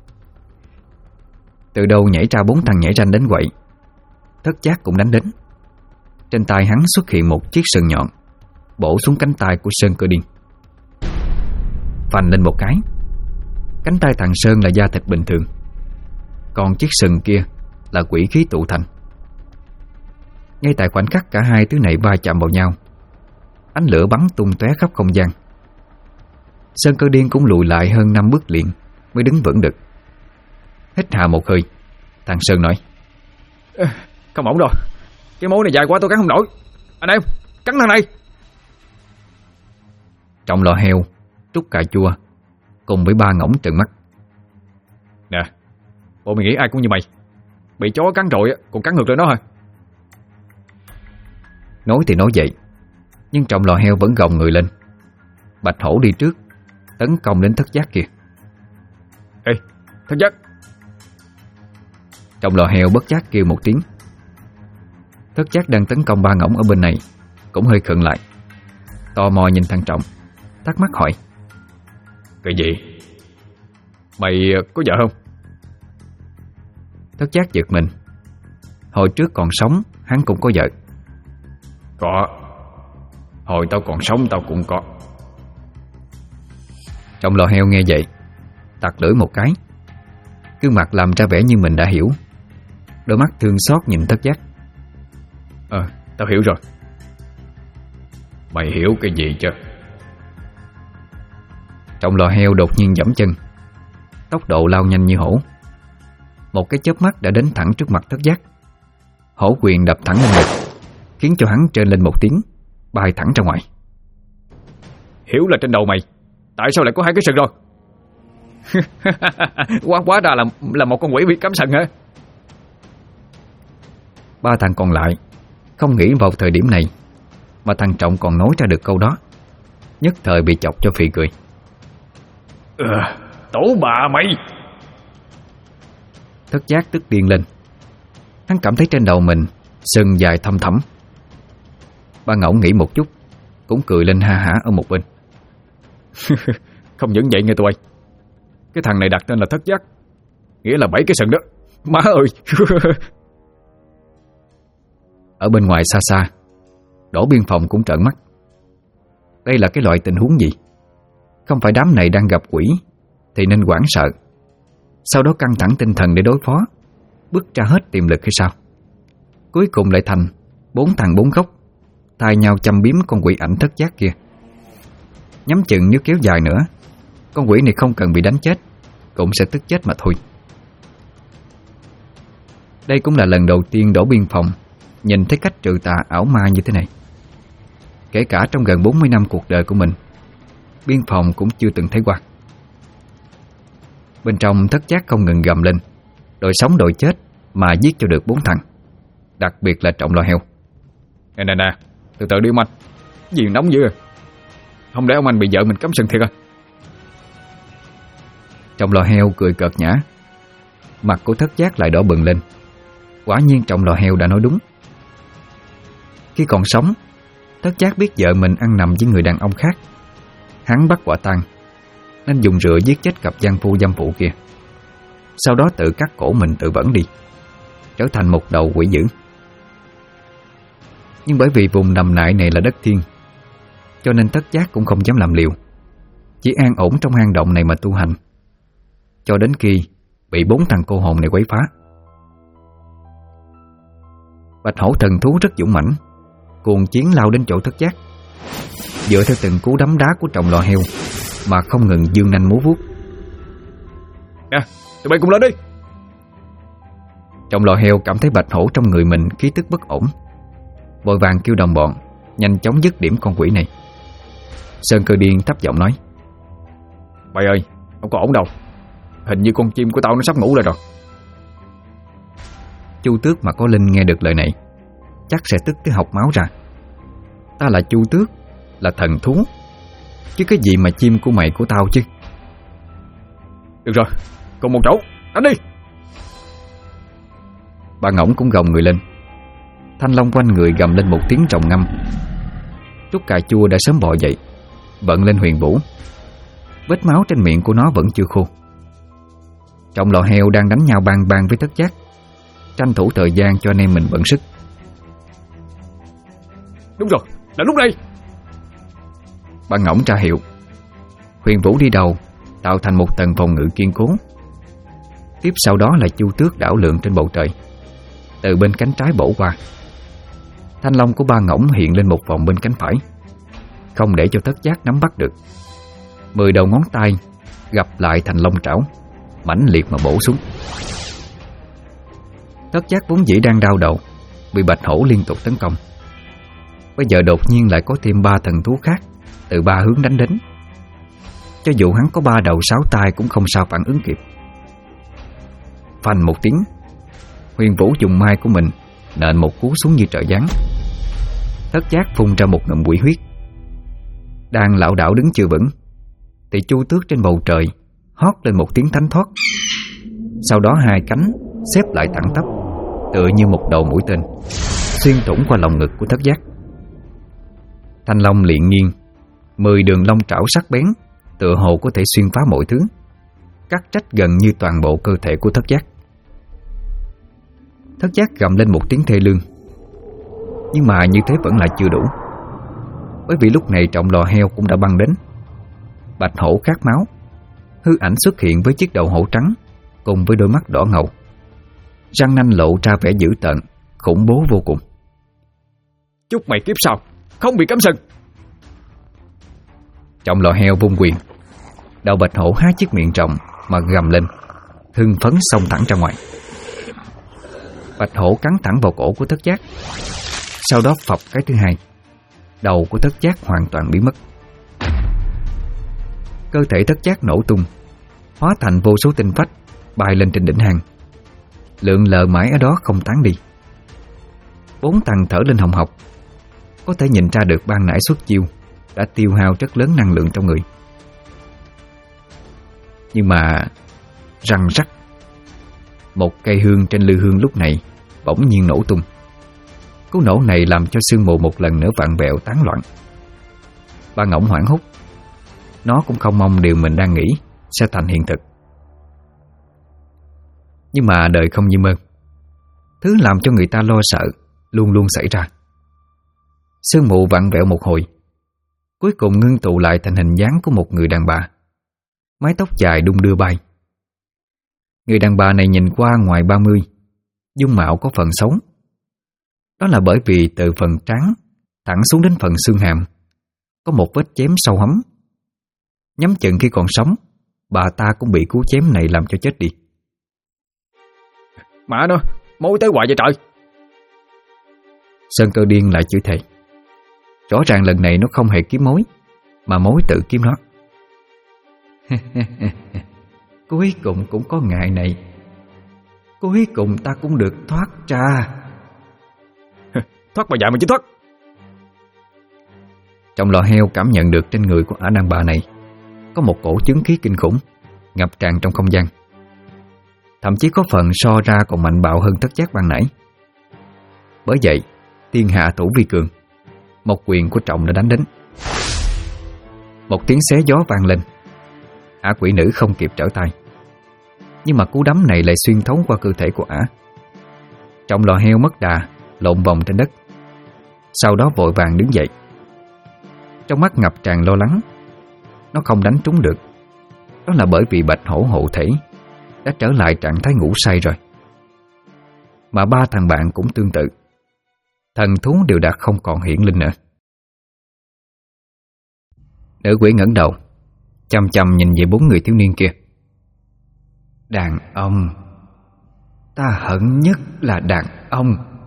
Từ đâu nhảy ra 4 thằng nhảy ranh đến quậy, Thất Giác cũng đánh đến. Trên tay hắn xuất hiện một chiếc sừng nhọn bổ xuống cánh tay của Sơn Cơ Điên. Phành lên một cái, cánh tay thằng Sơn là da thịt bình thường, còn chiếc sừng kia là quỷ khí tụ thành. Ngay tại khoảnh khắc cả hai thứ này va chạm vào nhau, ánh lửa bắn tung tóe khắp không gian. Sơn Cơ Điên cũng lùi lại hơn 5 bước liền mới đứng vững được. Hít hà một hơi, thằng Sơn nói: Không ổn rồi, cái mối này dài quá tôi cắn không nổi. Anh em, cắn thằng này. Trọng lò heo, Trúc cà chua cùng với 3 ngỗng trợn mắt: Nè, bộ mày nghĩ ai cũng như mày, bị chó cắn rồi còn cắn ngược lại nó hả? Nói thì nói vậy, nhưng Trọng lò heo vẫn gồng người lên. Bạch Hổ đi trước, tấn công đến Thất Giác kia. Ê, Thất Giác! Trọng lò heo bất giác kêu một tiếng. Thất Giác đang tấn công 3 ngỗng ở bên này cũng hơi khựng lại, tò mò nhìn thằng Trọng, thắc mắc hỏi: Cái gì? Mày có vợ không? Thất Giác giật mình. Hồi trước còn sống hắn cũng có vợ. Có. Hồi tao còn sống tao cũng có. Trọng lò heo nghe vậy tặc lưỡi một cái, gương mặt làm ra vẻ như mình đã hiểu, đôi mắt thương xót nhìn Thất Giác. Tao hiểu rồi. Mày hiểu cái gì chứ? Trọng lò heo đột nhiên giẫm chân, tốc độ lao nhanh như hổ. Một cái chớp mắt đã đến thẳng trước mặt Thất Giác. Hổ quyền đập thẳng lên ngực, khiến cho hắn trên lên một tiếng, bay thẳng ra ngoài. Hiểu là trên đầu mày, tại sao lại có 2 cái sừng rồi? Quá ra là một con quỷ bị cắm sừng hả? 3 thằng còn lại không nghĩ vào thời điểm này mà thằng Trọng còn nói ra được câu đó, nhất thời bị chọc cho phì cười. Tổ bà mày! Thất Giác tức điên lên. Hắn cảm thấy trên đầu mình sừng dài thâm thẳm. Ba ngỗng nghĩ một chút, cũng cười lên ha hả ở một bên. Không những vậy nghe tụi bay, cái thằng này đặt tên là Thất Giác, nghĩa là 7 cái sừng đó. Má ơi! Ở bên ngoài xa xa, Đỗ Biên Phòng cũng trợn mắt. Đây là cái loại tình huống gì? Không phải đám này đang gặp quỷ thì nên hoảng sợ, sau đó căng thẳng tinh thần để đối phó, bứt ra hết tiềm lực hay sao? Cuối cùng lại thành 4 thằng 4 góc thay nhau châm biếm con quỷ ảnh Thất Giác kia. Nhắm chừng nếu kéo dài nữa, con quỷ này không cần bị đánh chết cũng sẽ tức chết mà thôi. Đây cũng là lần đầu tiên Đỗ Biên Phòng nhìn thấy cách trừ tà ảo ma như thế này. Kể cả trong gần 40 năm cuộc đời của mình, Biên Phòng cũng chưa từng thấy qua. Bên trong Thất Giác không ngừng gầm lên, đội sống đội chết mà giết cho được 4 thằng, đặc biệt là Trọng lò heo. Nè, từ từ đi ông anh, gì nóng dữ à? Không lẽ ông anh bị vợ mình cắm sừng thiệt à? Trọng lò heo cười cợt nhã. Mặt của Thất Giác lại đỏ bừng lên. Quả nhiên Trọng lò heo đã nói đúng. Khi còn sống, Thất Giác biết vợ mình ăn nằm với người đàn ông khác. Hắn bắt quả tang nên dùng rựa giết chết cặp giang phu dâm phụ kia, sau đó tự cắt cổ mình tự vẫn đi, trở thành một đầu quỷ dữ. Nhưng bởi vì vùng nằm nại này là đất thiên, cho nên Thất Giác cũng không dám làm liều, chỉ an ổn trong hang động này mà tu hành, cho đến khi bị 4 thằng cô hồn này quấy phá. Bạch hổ thần thú rất dũng mãnh, cuồng chiến lao đến chỗ Thất Giác, dựa theo từng cú đấm đá của tròng lò heo mà không ngừng dương nanh múa vuốt. Nè, tụi bay cùng lên đi. Tròng lò heo cảm thấy bạch hổ trong người mình khí tức bất ổn, vội vàng kêu đồng bọn nhanh chóng dứt điểm con quỷ này. Sơn Cơ Điên thấp giọng nói: Mày ơi, không có ổn đâu. Hình như con chim của tao nó sắp ngủ lại rồi. Chu Tước mà có Linh nghe được lời này chắc sẽ tức tới học máu ra. Ta là Chu Tước, là thần thú, chứ cái gì mà chim của mày của tao chứ. Được rồi, cùng một chỗ, đánh đi. Bà Ngỗng cũng gồng người lên. Thanh long quanh người gầm lên một tiếng rồng ngâm. Trúc cà chua đã sớm bò dậy, vận lên huyền vũ. Vết máu trên miệng của nó vẫn chưa khô. Trọng lò heo đang đánh nhau bang bang với Thất Giác, tranh thủ thời gian cho anh em mình bận sức. Đúng rồi, là lúc này. Bà Ngỗng ra hiệu. Huyền vũ đi đầu, tạo thành một tầng phòng ngự kiên cố. Tiếp sau đó là Chu Tước đảo lượn trên bầu trời, từ bên cánh trái bổ qua. Thanh long của Ba Ngỗng hiện lên một vòng bên cánh phải, không để cho Thất Giác nắm bắt được. 10 đầu ngón tay gặp lại thành long trảo, mãnh liệt mà bổ xuống. Thất Giác vốn dĩ đang đau đầu, bị bạch hổ liên tục tấn công. Bây giờ đột nhiên lại có thêm 3 thần thú khác từ 3 hướng đánh đến. Cho dù hắn có 3 đầu 6 tay cũng không sao phản ứng kịp. Phanh một tiếng, huyền vũ dùng mai của mình nện một cú xuống như trời giáng. Thất Giác phun ra một ngụm quỷ huyết. Đang lảo đảo đứng chưa vững thì Chu Tước trên bầu trời hót lên một tiếng thánh thoát. Sau đó 2 cánh xếp lại thẳng tắp, tựa như một đầu mũi tên, xuyên thủng qua lồng ngực của Thất Giác. Thanh long liền nghiêng, 10 đường long trảo sắc bén tựa hồ có thể xuyên phá mọi thứ, cắt rách gần như toàn bộ cơ thể của Thất Giác. Thất Giác gầm lên một tiếng thê lương, nhưng mà như thế vẫn là chưa đủ, bởi vì lúc này trọng lò heo cũng đã băng đến. Bạch hổ khát máu, hư ảnh xuất hiện với chiếc đầu hổ trắng cùng với đôi mắt đỏ ngầu, răng nanh lộ ra vẻ dữ tợn, khủng bố vô cùng. Chúc mày kiếp sau không bị cấm sừng. Trọng lò heo vung quyền, đầu bạch hổ há chiếc miệng rộng mà gầm lên, hưng phấn xông thẳng ra ngoài. Bạch hổ cắn thẳng vào cổ của Thất Giác, sau đó phập cái thứ hai, đầu của Thất Giác hoàn toàn biến mất. Cơ thể Thất Giác nổ tung, hóa thành vô số tinh phách bay lên trên đỉnh hang, lượn lờ mãi ở đó không tán đi. 4 thằng thở lên hồng hộc, có thể nhìn ra được ban nãy xuất chiêu đã tiêu hao rất lớn năng lượng trong người. Nhưng mà răng rắc, một cây hương trên lư hương lúc này bỗng nhiên nổ tung. Cú nổ này làm cho sương mù một lần nữa vặn vẹo tán loạn. Ba Ngỗng hoảng hốt. Nó cũng không mong điều mình đang nghĩ sẽ thành hiện thực. Nhưng mà đời không như mơ, thứ làm cho người ta lo sợ luôn luôn xảy ra. Sương mù vặn vẹo một hồi, cuối cùng ngưng tụ lại thành hình dáng của một người đàn bà, mái tóc dài đung đưa bay. Người đàn bà này nhìn qua ngoài 30, dung mạo có phần xấu. Đó là bởi vì từ phần trán thẳng xuống đến phần xương hàm có một vết chém sâu hấm. Nhắm chừng khi còn sống, bà ta cũng bị cú chém này làm cho chết đi. Mẹ nó, mối tới hoài vậy trời. Sơn Cơ Điên lại chửi thề. Rõ ràng lần này nó không hề kiếm mối, mà mối tự kiếm nó. Cuối cùng cũng có ngày này, cuối cùng ta cũng được thoát ra. Thoát bà dạy mà chứ thoát. Trong lò heo cảm nhận được trên người của ả đàn bà này có một cổ chứng khí kinh khủng ngập tràn trong không gian, thậm chí có phần so ra còn mạnh bạo hơn Thất Giác ban nãy. Bởi vậy thiên hạ thủ vi cường, một quyền của Trọng đã đánh đến. Một tiếng xé gió vang lên, ả quỷ nữ không kịp trở tay, nhưng mà cú đấm này lại xuyên thấu qua cơ thể của ả. Trọng lò heo mất đà, lộn vòng trên đất, sau đó vội vàng đứng dậy. Trong mắt ngập tràn lo lắng. Nó không đánh trúng được. Đó là bởi vì bạch hổ hộ thể đã trở lại trạng thái ngủ say rồi. Mà ba thằng bạn cũng tương tự. Thần thú đều đã không còn hiển linh nữa. Nữ quỷ ngẩng đầu, chăm chăm nhìn về bốn người thiếu niên kia. Đàn ông. Ta hận nhất là đàn ông.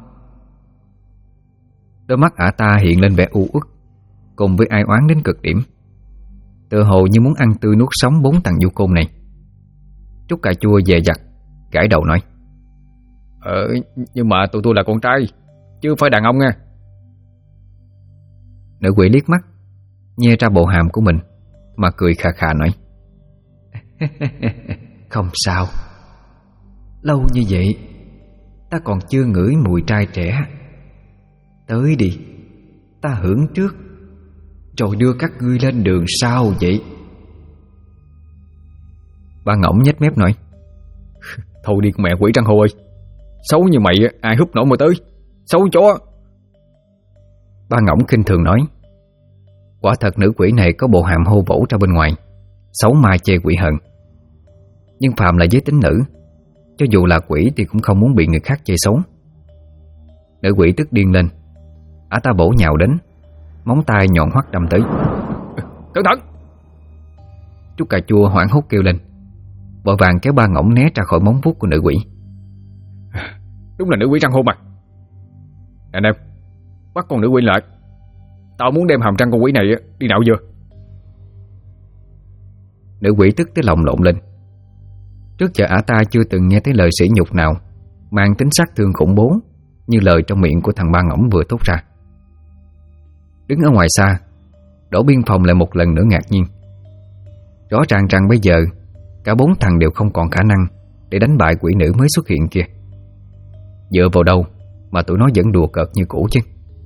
Đôi mắt ả ta hiện lên vẻ u uất, cùng với ai oán đến cực điểm, tựa hồ như muốn ăn tươi nuốt sống bốn thằng du côn này. Trúc cà chua dè dặt gãi đầu nói: Nhưng mà tụi tôi là con trai, chứ không phải đàn ông nha. Nữ quỷ liếc mắt, nhe ra bộ hàm của mình mà cười khà khà nói: Không sao. Lâu như vậy ta còn chưa ngửi mùi trai trẻ. Tới đi, ta hưởng trước, rồi đưa các ngươi lên đường sau vậy. Ba Ngỗng nhếch mép nói: Thôi đi con mẹ quỷ trăng hô ơi, xấu như mày ai húp nổi mà tới, xấu chó. Ba Ngỗng khinh thường nói: Quả thật nữ quỷ này có bộ hàm hô vỗ ra bên ngoài, xấu ma chê quỷ hận. Nhưng phàm là giới tính nữ, cho dù là quỷ thì cũng không muốn bị người khác chê xấu. Nữ quỷ tức điên lên, ả ta bổ nhào đến, móng tay nhọn hoắt đâm tới. Cẩn thận! Trúc cà chua hoảng hốt kêu lên, vội vàng kéo Ba Ngỗng né ra khỏi móng vuốt của nữ quỷ. Đúng là nữ quỷ răng hôn mà. Anh em, bắt con nữ quỷ lại. Tao muốn đem hàm răng con quỷ này đi nạo vừa. Nữ quỷ tức tới lòng lộn lên. Trước giờ ả ta chưa từng nghe thấy lời sỉ nhục nào mang tính sát thương khủng bố như lời trong miệng của thằng Ba Ngỗng vừa thốt ra. Đứng ở ngoài xa, Đỗ Biên Phòng lại một lần nữa ngạc nhiên. Rõ ràng rằng bây giờ cả bốn thằng đều không còn khả năng để đánh bại quỷ nữ mới xuất hiện kia. Dựa vào đâu mà tụi nó vẫn đùa cợt như cũ chứ?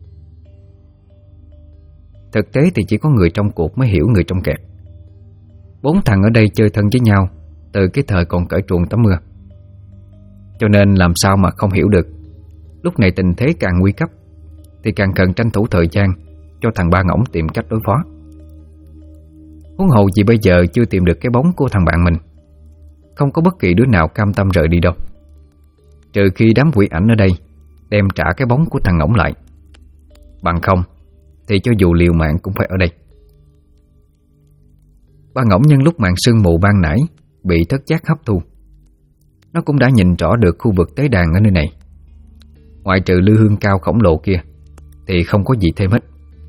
Thực tế thì chỉ có người trong cuộc mới hiểu người trong kẹt. Bốn thằng ở đây chơi thân với nhau từ cái thời còn cởi truồng tắm mưa, cho nên làm sao mà không hiểu được lúc này tình thế càng nguy cấp thì càng cần tranh thủ thời gian cho thằng Ba Ngỗng tìm cách đối phó. Huống hồ gì bây giờ chưa tìm được cái bóng của thằng bạn mình, không có bất kỳ đứa nào cam tâm rời đi đâu, trừ khi đám quỷ ảnh ở đây đem trả cái bóng của thằng Ngỗng lại. Bằng không thì cho dù liều mạng cũng phải ở đây. Ba Ngỗng nhân lúc màn sương mù ban nãy bị thất giác hấp thu, nó cũng đã nhìn rõ được khu vực tế đàn ở nơi này. Ngoại trừ lư hương cao khổng lồ kia thì không có gì thêm hết.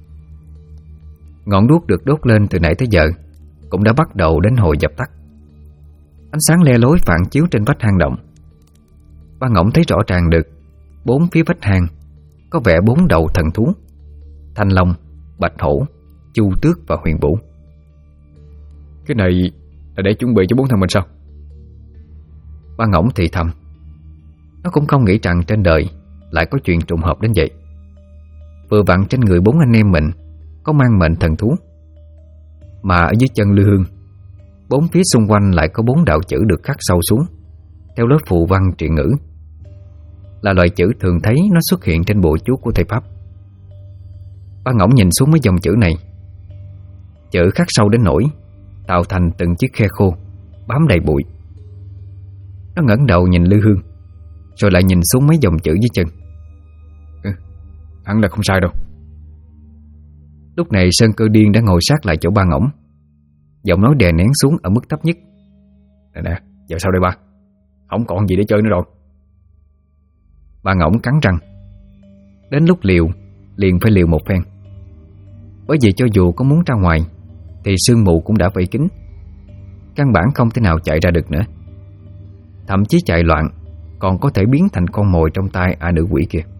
Ngọn đuốc được đốt lên từ nãy tới giờ cũng đã bắt đầu đến hồi dập tắt. Ánh sáng le lối phản chiếu trên vách hang động. Ba Ngỗng thấy rõ ràng được bốn phía vách hang có vẻ bốn đầu thần thú: Thanh Long, Bạch Hổ, Chu Tước và Huyền Vũ. Cái này là để chuẩn bị cho bốn thằng mình sao? Ba Ngỗng thì thầm. Nó cũng không nghĩ rằng trên đời lại có chuyện trùng hợp đến vậy. Vừa vặn trên người bốn anh em mình có mang mệnh thần thú, mà ở dưới chân lư hương, bốn phía xung quanh lại có bốn đạo chữ được khắc sâu xuống theo lớp phù văn triện ngữ, là loại chữ thường thấy nó xuất hiện trên bộ chú của thầy Pháp. Ba Ngỗng nhìn xuống mấy dòng chữ này. Chữ khắc sâu đến nỗi tạo thành từng chiếc khe khô bám đầy bụi. Nó ngẩng đầu nhìn lư hương, rồi lại nhìn xuống mấy dòng chữ dưới chân. Hẳn là không sai đâu. Lúc này Sơn Cơ Điên đã ngồi sát lại chỗ Ba Ngỗng, giọng nói đè nén xuống ở mức thấp nhất. Nè, giờ sao đây ba? Không còn gì để chơi nữa rồi. Ba Ngỗng cắn răng. Đến lúc liều liền phải liều một phen. Bởi vì cho dù có muốn ra ngoài thì sương mù cũng đã vây kín, căn bản không thể nào chạy ra được nữa. Thậm chí chạy loạn còn có thể biến thành con mồi trong tay ả nữ quỷ kia.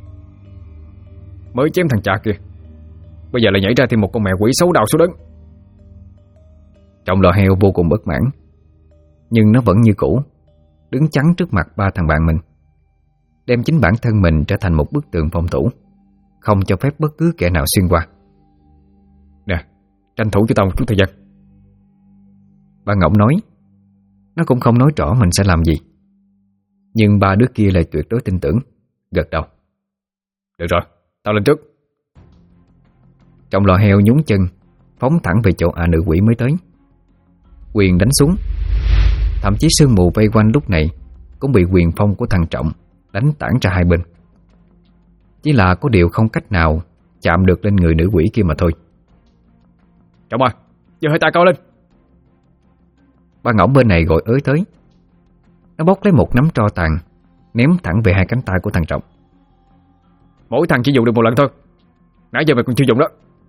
Mới chém thằng chà kia, bây giờ lại nhảy ra thêm một con mẹ quỷ xấu đào số đớn. Trong lò heo vô cùng bất mãn, nhưng nó vẫn như cũ đứng chắn trước mặt ba thằng bạn mình, đem chính bản thân mình trở thành một bức tường phòng thủ, không cho phép bất cứ kẻ nào xuyên qua. Nè, tranh thủ cho tao một chút thời gian. Ba Ngỗng nói. Nó cũng không nói rõ mình sẽ làm gì, nhưng ba đứa kia lại tuyệt đối tin tưởng, gật đầu. Được rồi, tao lên trước. Trọng lò heo nhún chân phóng thẳng về chỗ nữ quỷ mới tới. Quyền đánh xuống. Thậm chí sương mù vây quanh lúc này cũng bị quyền phong của thằng Trọng đánh tản ra hai bên. Chỉ là có điều không cách nào chạm được lên người nữ quỷ kia mà thôi. Trọng à, giờ hơi tay cao lên. Ba ngỗng bên này gọi ới tới. Nó bốc lấy một nắm tro tàn ném thẳng về hai cánh tay của thằng Trọng. Mỗi thằng chỉ dùng được một lần thôi, nãy giờ mày còn chưa dùng đó.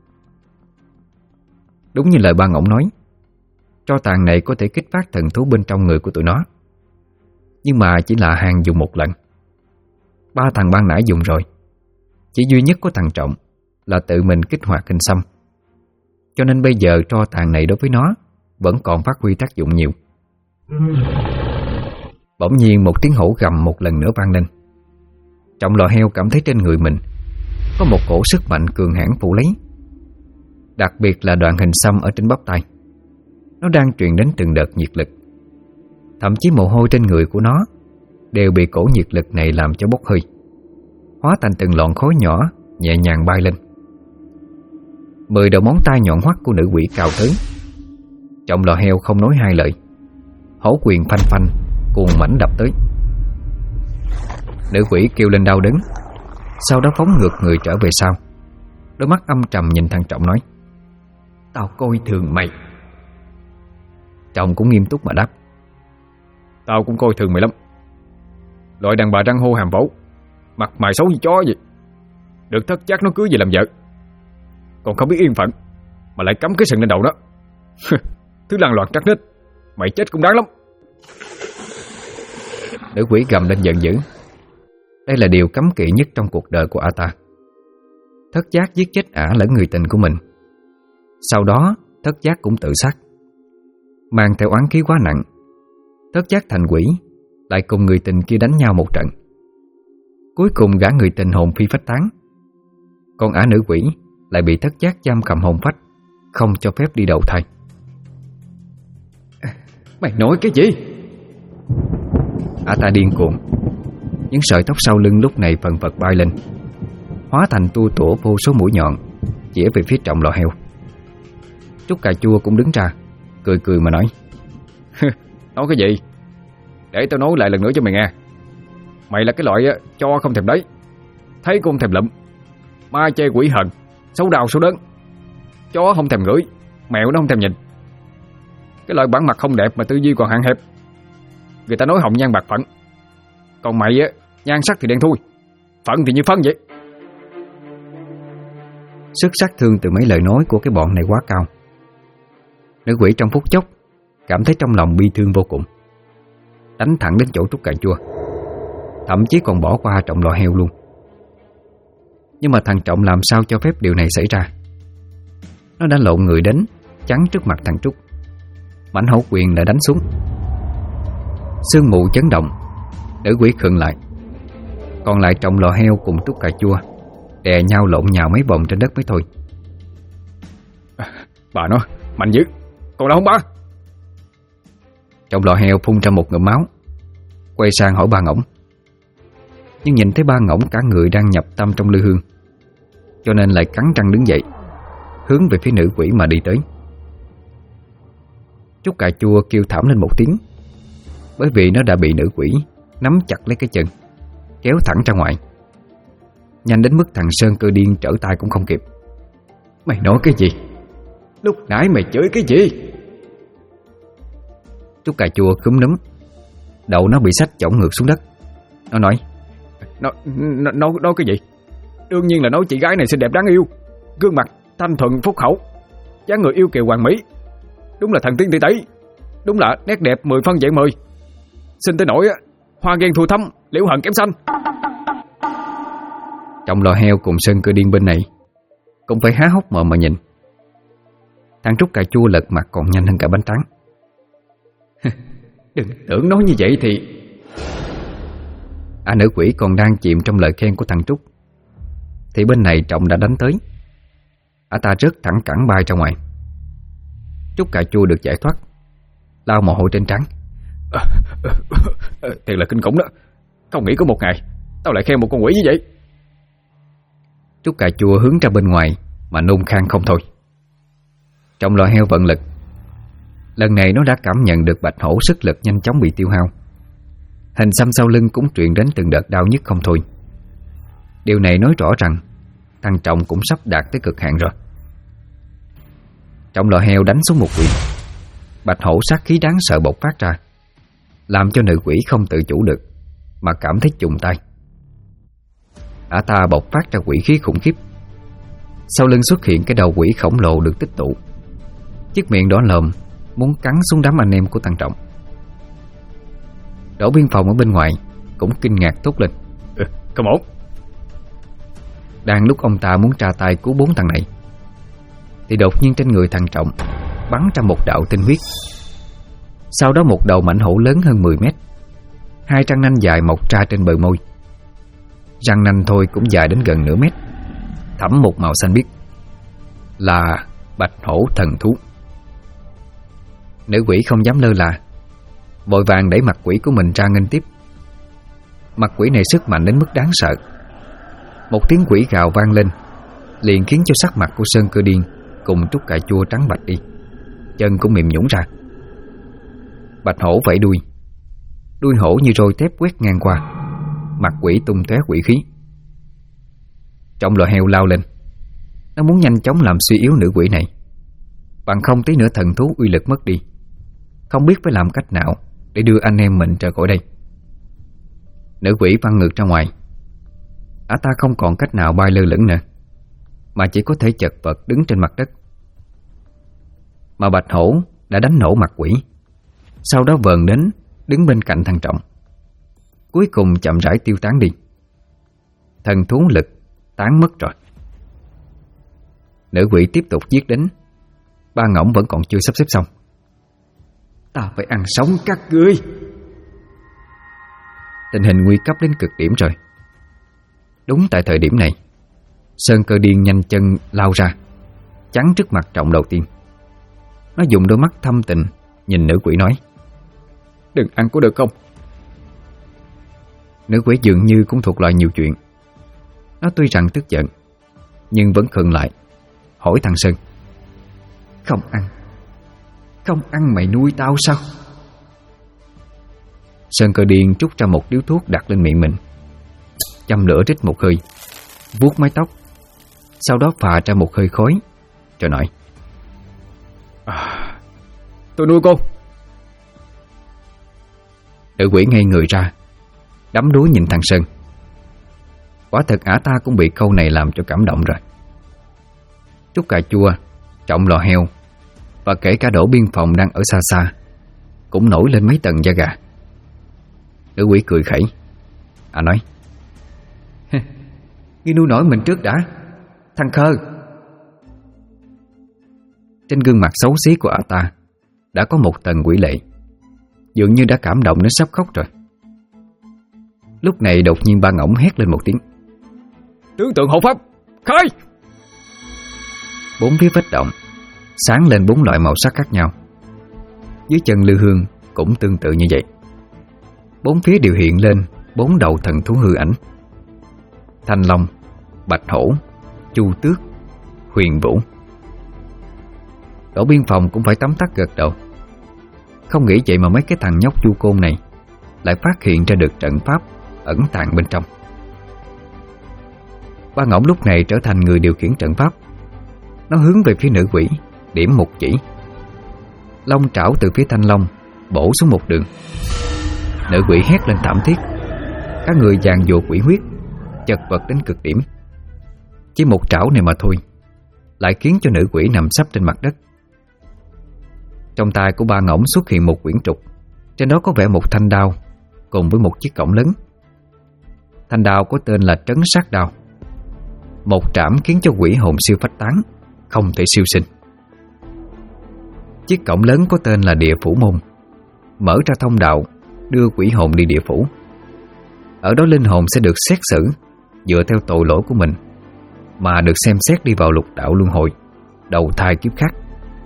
Đúng như lời ba ngỗng nói, tro tàn này có thể kích phát thần thú bên trong người của tụi nó. Nhưng mà chỉ là hàng dùng một lần. Ba thằng ban nãy dùng rồi. Chỉ duy nhất của thằng Trọng là tự mình kích hoạt hình xăm. Cho nên bây giờ tro tàn này đối với nó vẫn còn phát huy tác dụng nhiều. Bỗng nhiên một tiếng hổ gầm một lần nữa vang lên. Trọng lò heo cảm thấy trên người mình có một cổ sức mạnh cường hãn phủ lấy. Đặc biệt là đoạn hình xăm ở trên bắp tay. Nó đang truyền đến từng đợt nhiệt lực. Thậm chí mồ hôi trên người của nó đều bị cổ nhiệt lực này làm cho bốc hơi, hóa thành từng lọn khói nhỏ nhẹ nhàng bay lên. 10 đầu móng tay nhọn hoắt của nữ quỷ cào tới. Trọng lò heo không nói hai lời, hổ quyền phanh phanh cuồng mãnh đập tới. Nữ quỷ kêu lên đau đớn, sau đó phóng ngược người trở về sau. Đôi mắt âm trầm nhìn thằng Trọng nói: "Tao coi thường mày." Trọng cũng nghiêm túc mà đáp: "Tao cũng coi thường mày lắm. Loại đàn bà răng hô hàm vỗ, mặt mày xấu như chó vậy, được thất giác nó cưới về làm vợ, còn không biết yên phận mà lại cắm cái sừng lên đầu đó. Thứ lăng loạt trắc nết, mày chết cũng đáng lắm." Nữ quỷ gầm lên giận dữ. Đây là điều cấm kỵ nhất trong cuộc đời của ta. Thất giác giết chết ả lẫn người tình của mình. Sau đó thất giác cũng tự sát. Mang theo oán khí quá nặng, thất giác thành quỷ, lại cùng người tình kia đánh nhau một trận. Cuối cùng gã người tình hồn phi phách tán, còn ả nữ quỷ lại bị thất giác giam cầm hồn phách, không cho phép đi đầu thai. "Mày nói cái gì?" Ả ta điên cuồng. Những sợi tóc sau lưng lúc này phần phật bay lên, hóa thành tua tủa vô số mũi nhọn chĩa về phía Trọng lò heo. Trúc cà chua cũng đứng ra, cười cười mà nói: "Nói cái gì? Để tao nói lại lần nữa cho mày nghe. Mày là cái loại cho không thèm đấy, thấy cũng không thèm lụm, ma chê quỷ hận, xấu đau xấu đớn. Chó không thèm ngửi, mèo nó không thèm nhìn. Cái loại bản mặt không đẹp mà tư duy còn hạn hẹp. Người ta nói hồng nhan bạc phận, còn mày nhan sắc thì đen thui, phận thì như phân vậy." Sức sát thương từ mấy lời nói của cái bọn này quá cao. Nữ quỷ trong phút chốc cảm thấy trong lòng bi thương vô cùng, đánh thẳng đến chỗ Trúc cà chua, thậm chí còn bỏ qua Trọng lò heo luôn. Nhưng mà thằng Trọng làm sao cho phép điều này xảy ra. Nó đã lộn người đến chắn trước mặt thằng Trúc. Mãnh hổ quyền lại đánh xuống. Sương mù chấn động, nữ quỷ khựng lại. Còn lại Trọng lò heo cùng Trúc cà chua đè nhau lộn nhào mấy vòng trên đất mới thôi. "Bà nó mạnh dữ, còn đâu không ba?" Trọng lò heo phun ra một ngụm máu, quay sang hỏi ba ngỗng. Nhưng nhìn thấy ba ngỗng cả người đang nhập tâm trong lư hương, cho nên lại cắn răng đứng dậy, hướng về phía nữ quỷ mà đi tới. Trúc cà chua kêu thảm lên một tiếng, bởi vì nó đã bị nữ quỷ nắm chặt lấy cái chân, kéo thẳng ra ngoài, nhanh đến mức thằng Sơn Cơ Điên trở tay cũng không kịp. "Mày nói cái gì? Lúc nãy mày chửi cái gì?" Trúc cà chua cúm núm, đầu nó bị xách chổng ngược xuống đất. Nó nói: Nói cái gì? Đương nhiên là nói chị gái này xinh đẹp đáng yêu, gương mặt thanh thuần phúc hậu, dáng người yêu kiều hoàn mỹ, đúng là thần tiên tỷ tỷ, đúng là nét đẹp 10 phân vẹn 10. Xin tới nỗi hoa ghen thua thắm, liễu hận kém xanh." Trọng lò heo cùng Sơn Cơ Điên bên này cũng phải há hốc mồm mà nhìn. Thằng Trúc cà chua lật mặt còn nhanh hơn cả bánh tráng. "Đừng tưởng nói như vậy thì..." Nữ quỷ còn đang chìm trong lời khen của thằng Trúc, thì bên này Trọng đã đánh tới. Ta rớt thẳng cẳng bay ra ngoài. Trúc cà chua được giải thoát, lau mồ hôi trên trán. Thiệt là kinh khủng đó. Không nghĩ có một ngày tao lại khen một con quỷ như vậy." Trúc cà chua hướng ra bên ngoài mà nôn khan không thôi. Trọng lò heo vận lực. Lần này nó đã cảm nhận được bạch hổ sức lực nhanh chóng bị tiêu hao. Hình xăm sau lưng cũng truyền đến từng đợt đau nhức không thôi. Điều này nói rõ rằng thằng Trọng cũng sắp đạt tới cực hạn rồi. Trọng lò heo đánh xuống một quyền. Bạch hổ sát khí đáng sợ bộc phát ra, làm cho nữ quỷ không tự chủ được mà cảm thấy trùng tay. Ả ta bộc phát ra quỷ khí khủng khiếp. Sau lưng xuất hiện cái đầu quỷ khổng lồ được tích tụ, chiếc miệng đỏ lòm muốn cắn xuống đám anh em của thằng Trọng. Đỗ biên phòng ở bên ngoài cũng kinh ngạc thốt lên: Không ổn. Đang lúc ông ta muốn tra tay cứu 4 thằng này thì đột nhiên trên người thằng Trọng bắn ra một đạo tinh huyết. Sau đó một đầu mãnh hổ lớn hơn 10 mét, 2 răng nanh dài mọc ra trên bờ môi. Răng nanh thôi cũng dài đến gần nửa mét, thẫm một màu xanh biếc, là bạch hổ thần thú. Nữ quỷ không dám lơ là, vội vàng đẩy mặt quỷ của mình ra nghênh tiếp. Mặt quỷ này sức mạnh đến mức đáng sợ. Một tiếng quỷ gào vang lên, liền khiến cho sắc mặt của Sơn Cơ Điên cùng trúc cà chua trắng bạch đi, chân cũng mềm nhũn ra. Bạch hổ vẫy đuôi, đuôi hổ như roi thép quét ngang qua, mặt quỷ tung tóe quỷ khí. Trọng lò heo lao lên, nó muốn nhanh chóng làm suy yếu nữ quỷ này, bằng không tí nữa thần thú uy lực mất đi, không biết phải làm cách nào để đưa anh em mình ra khỏi đây. Nữ quỷ văng ngược ra ngoài. Ả ta không còn cách nào bay lơ lửng nữa, mà chỉ có thể chật vật đứng trên mặt đất. Mà bạch hổ đã đánh nổ mặt quỷ, sau đó vờn đến đứng bên cạnh thằng Trọng, cuối cùng chậm rãi tiêu tán đi. Thần thú lực tán mất rồi. Nữ quỷ tiếp tục giết đến. Ba ngỗng vẫn còn chưa sắp xếp xong. Ta phải ăn sống các ngươi. Tình hình nguy cấp đến cực điểm rồi. Đúng tại thời điểm này, Sơn Cơ Điên nhanh chân lao ra, chắn trước mặt Trọng đầu tiên. Nó dùng đôi mắt thâm tình nhìn nữ quỷ nói: Đừng ăn có được không? Nữ quỷ dường như cũng thuộc loại nhiều chuyện. Nó tuy rằng tức giận, nhưng vẫn khựng lại, hỏi thằng Sơn: Không ăn? Không ăn mày nuôi tao sao? Sơn Cơ Điên trút ra một điếu thuốc đặt lên miệng mình, châm lửa rít một hơi, vuốt mái tóc, sau đó phà ra một hơi khói, rồi nói: Tôi nuôi con. Nữ quỷ ngây người ra, đắm đuối nhìn thằng Sơn. Quả thật ả ta cũng bị câu này làm cho cảm động rồi. Trúc cà chua, Trọng lò heo và kể cả Đỗ biên phòng đang ở xa xa cũng nổi lên mấy tầng da gà. Nữ quỷ cười khẩy. Ả nói: Ngươi nuôi nổi mình trước đã, thằng khờ. Trên gương mặt xấu xí của ả ta đã có một tầng quỷ lệ, dường như đã cảm động đến sắp khóc rồi. Lúc này đột nhiên ba ngỗng hét lên một tiếng: Tướng tượng hộ pháp, khai! 4 phía vết động sáng lên 4 loại màu sắc khác nhau. Dưới chân Lư Hương cũng tương tự như vậy. 4 phía đều hiện lên 4 đầu thần thú hư ảnh: Thanh Long, Bạch Hổ, Chu Tước, Huyền Vũ. Đỗ biên phòng cũng phải tấm tắc gật đầu. Không nghĩ vậy mà mấy cái thằng nhóc Chu Côn này lại phát hiện ra được trận pháp ẩn tàng bên trong. Ba ngỗng lúc này trở thành người điều khiển trận pháp. Nó hướng về phía nữ quỷ, điểm một chỉ. Long trảo từ phía Thanh Long bổ xuống một đường. Nữ quỷ hét lên thảm thiết, các người dàn dụa quỷ huyết, chật vật đến cực điểm. Chỉ một trảo này mà thôi lại khiến cho nữ quỷ nằm sấp trên mặt đất. Trong tay của ba ngỗng xuất hiện một quyển trục, trên đó có vẽ một thanh đao cùng với một chiếc cổng lớn. Thanh đao có tên là Trấn Sát Đao. Một trảm khiến cho quỷ hồn siêu phách tán, không thể siêu sinh. Chiếc cổng lớn có tên là Địa Phủ Môn, mở ra thông đạo đưa quỷ hồn đi địa phủ. Ở đó linh hồn sẽ được xét xử dựa theo tội lỗi của mình, mà được xem xét đi vào lục đạo luân hồi, đầu thai kiếp khác.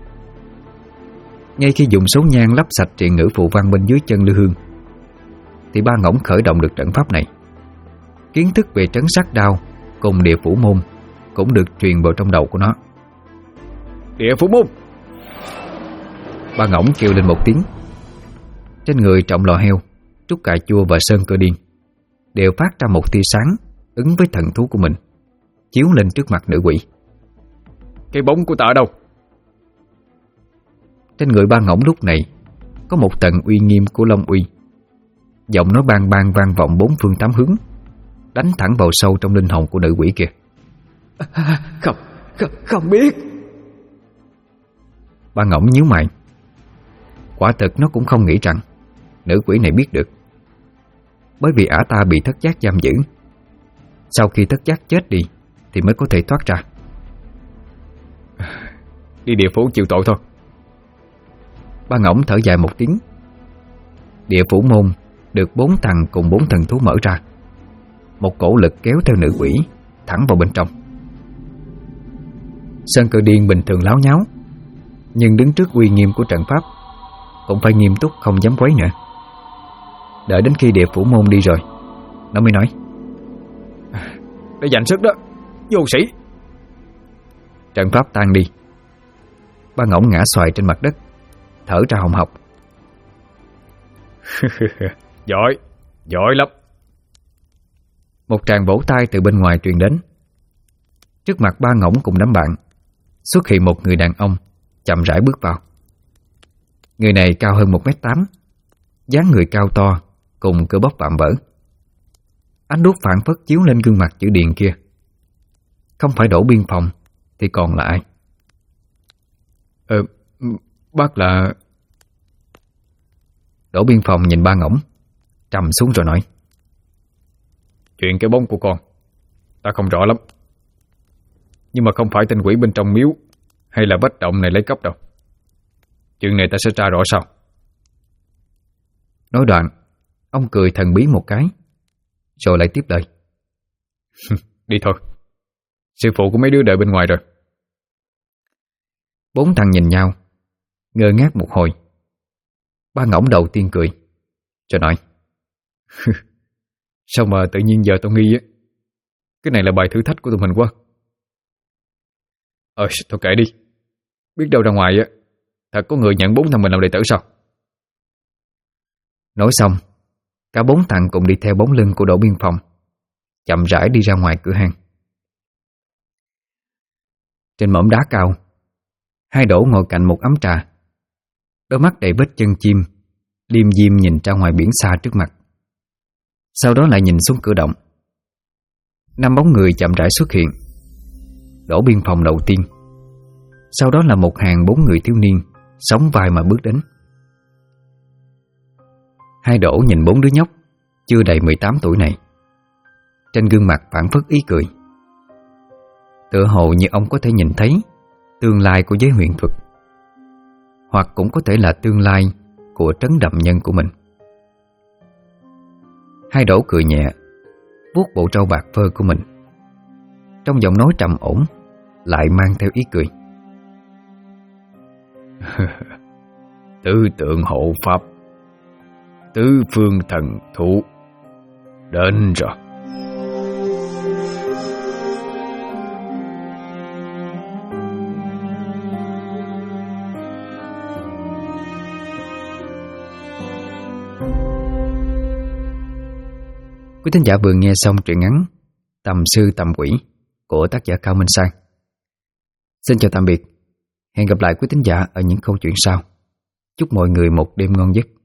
Ngay khi dùng số nhang lắp sạch triện ngữ phù văn bên dưới chân Lư Hương, thì ba ngỗng khởi động được trận pháp này. Kiến thức về Trấn Sát Đao cùng Địa Phủ Môn cũng được truyền vào trong đầu của nó. Địa phủ môn. Ba ngỗng kêu lên một tiếng. Trên người Trọng Lò Heo, Trúc Cà Chua và Sơn Cơ Điên đều phát ra một tia sáng ứng với thần thú của mình, chiếu lên trước mặt nữ quỷ. Cái bóng của ta ở đâu? Trên người ba ngỗng lúc này có một tầng uy nghiêm của Long Uy. Giọng nói bang bang vang vọng bốn phương tám hướng, đánh thẳng vào sâu trong linh hồn của nữ quỷ kia. Không biết. Ba ngỗng nhíu mày. Quả thực nó cũng không nghĩ rằng nữ quỷ này biết được, bởi vì ả ta bị thất giác giam giữ. Sau khi thất giác chết đi thì mới có thể thoát ra. Đi địa phủ chịu tội thôi. Ba ngỗng thở dài một tiếng. Địa phủ môn được 4 thằng cùng 4 thần thú mở ra. Một cổ lực kéo theo nữ quỷ thẳng vào bên trong. Sơn Cơ Điên bình thường láo nháo, nhưng đứng trước uy nghiêm của trận pháp cũng phải nghiêm túc, không dám quấy nữa. Đợi đến khi địa phủ môn đi rồi, nó mới nói: Để dành sức đó, vô sĩ. Trận pháp tan đi. Ba ngỗng ngã xoài trên mặt đất, thở ra hồng hộc. Giỏi lắm. Một tràng vỗ tay từ bên ngoài truyền đến. Trước mặt ba ngỗng cùng đám bạn xuất hiện một người đàn ông chậm rãi bước vào. Người này cao hơn 1m8, dáng người cao to cùng cơ bắp vạm vỡ. Ánh đuốc phản phất chiếu lên gương mặt chữ điền kia. Không phải Đỗ Biên Phòng thì còn là ai? Bác là... Đỗ Biên Phòng nhìn ba ngỗng, trầm xuống rồi nói: Chuyện cái bóng của con ta không rõ lắm, nhưng mà không phải tên quỷ bên trong miếu hay là vách động này lấy cắp đâu. Chuyện này ta sẽ tra rõ sau. Nói đoạn, ông cười thần bí một cái, rồi lại tiếp lời: Đi thôi, sư phụ của mấy đứa đợi bên ngoài rồi. 4 thằng nhìn nhau, ngơ ngác một hồi. Ba ngỗng đầu tiên cười, rồi nói: Sao mà tự nhiên giờ tao nghi á? Cái này là bài thử thách của tụi mình quá. Thôi kệ đi. Biết đâu ra ngoài á thật có người nhận 4 thằng mình làm đệ tử sao? Nói xong, cả 4 thằng cùng đi theo bóng lưng của Đỗ Biên Phòng, chậm rãi đi ra ngoài cửa hang. Trên mỏm đá cao, hai Đỗ ngồi cạnh một ấm trà, đôi mắt đầy vết chân chim, liêm diêm nhìn ra ngoài biển xa trước mặt. Sau đó lại nhìn xuống cửa động. 5 bóng người chậm rãi xuất hiện. Đỗ Biên Phòng đầu tiên, sau đó là một hàng 4 người thiếu niên sóng vai mà bước đến. Hai Đỗ nhìn 4 đứa nhóc chưa đầy 18 tuổi này. Trên gương mặt phảng phất ý cười, tựa hồ như ông có thể nhìn thấy tương lai của giới huyền thuật, hoặc cũng có thể là tương lai của trấn đậm nhân của mình. Hai Đỗ cười nhẹ, vuốt bộ râu bạc phơ của mình. Trong giọng nói trầm ổn lại mang theo ý cười. Tứ tượng hộ pháp, tứ phương thần thụ đến rồi. Quý thính giả vừa nghe xong truyện ngắn Tầm Sư Tầm Quỷ của tác giả Cao Minh Sang. Xin chào tạm biệt. Hẹn gặp lại quý thính giả ở những câu chuyện sau. Chúc mọi người một đêm ngon giấc.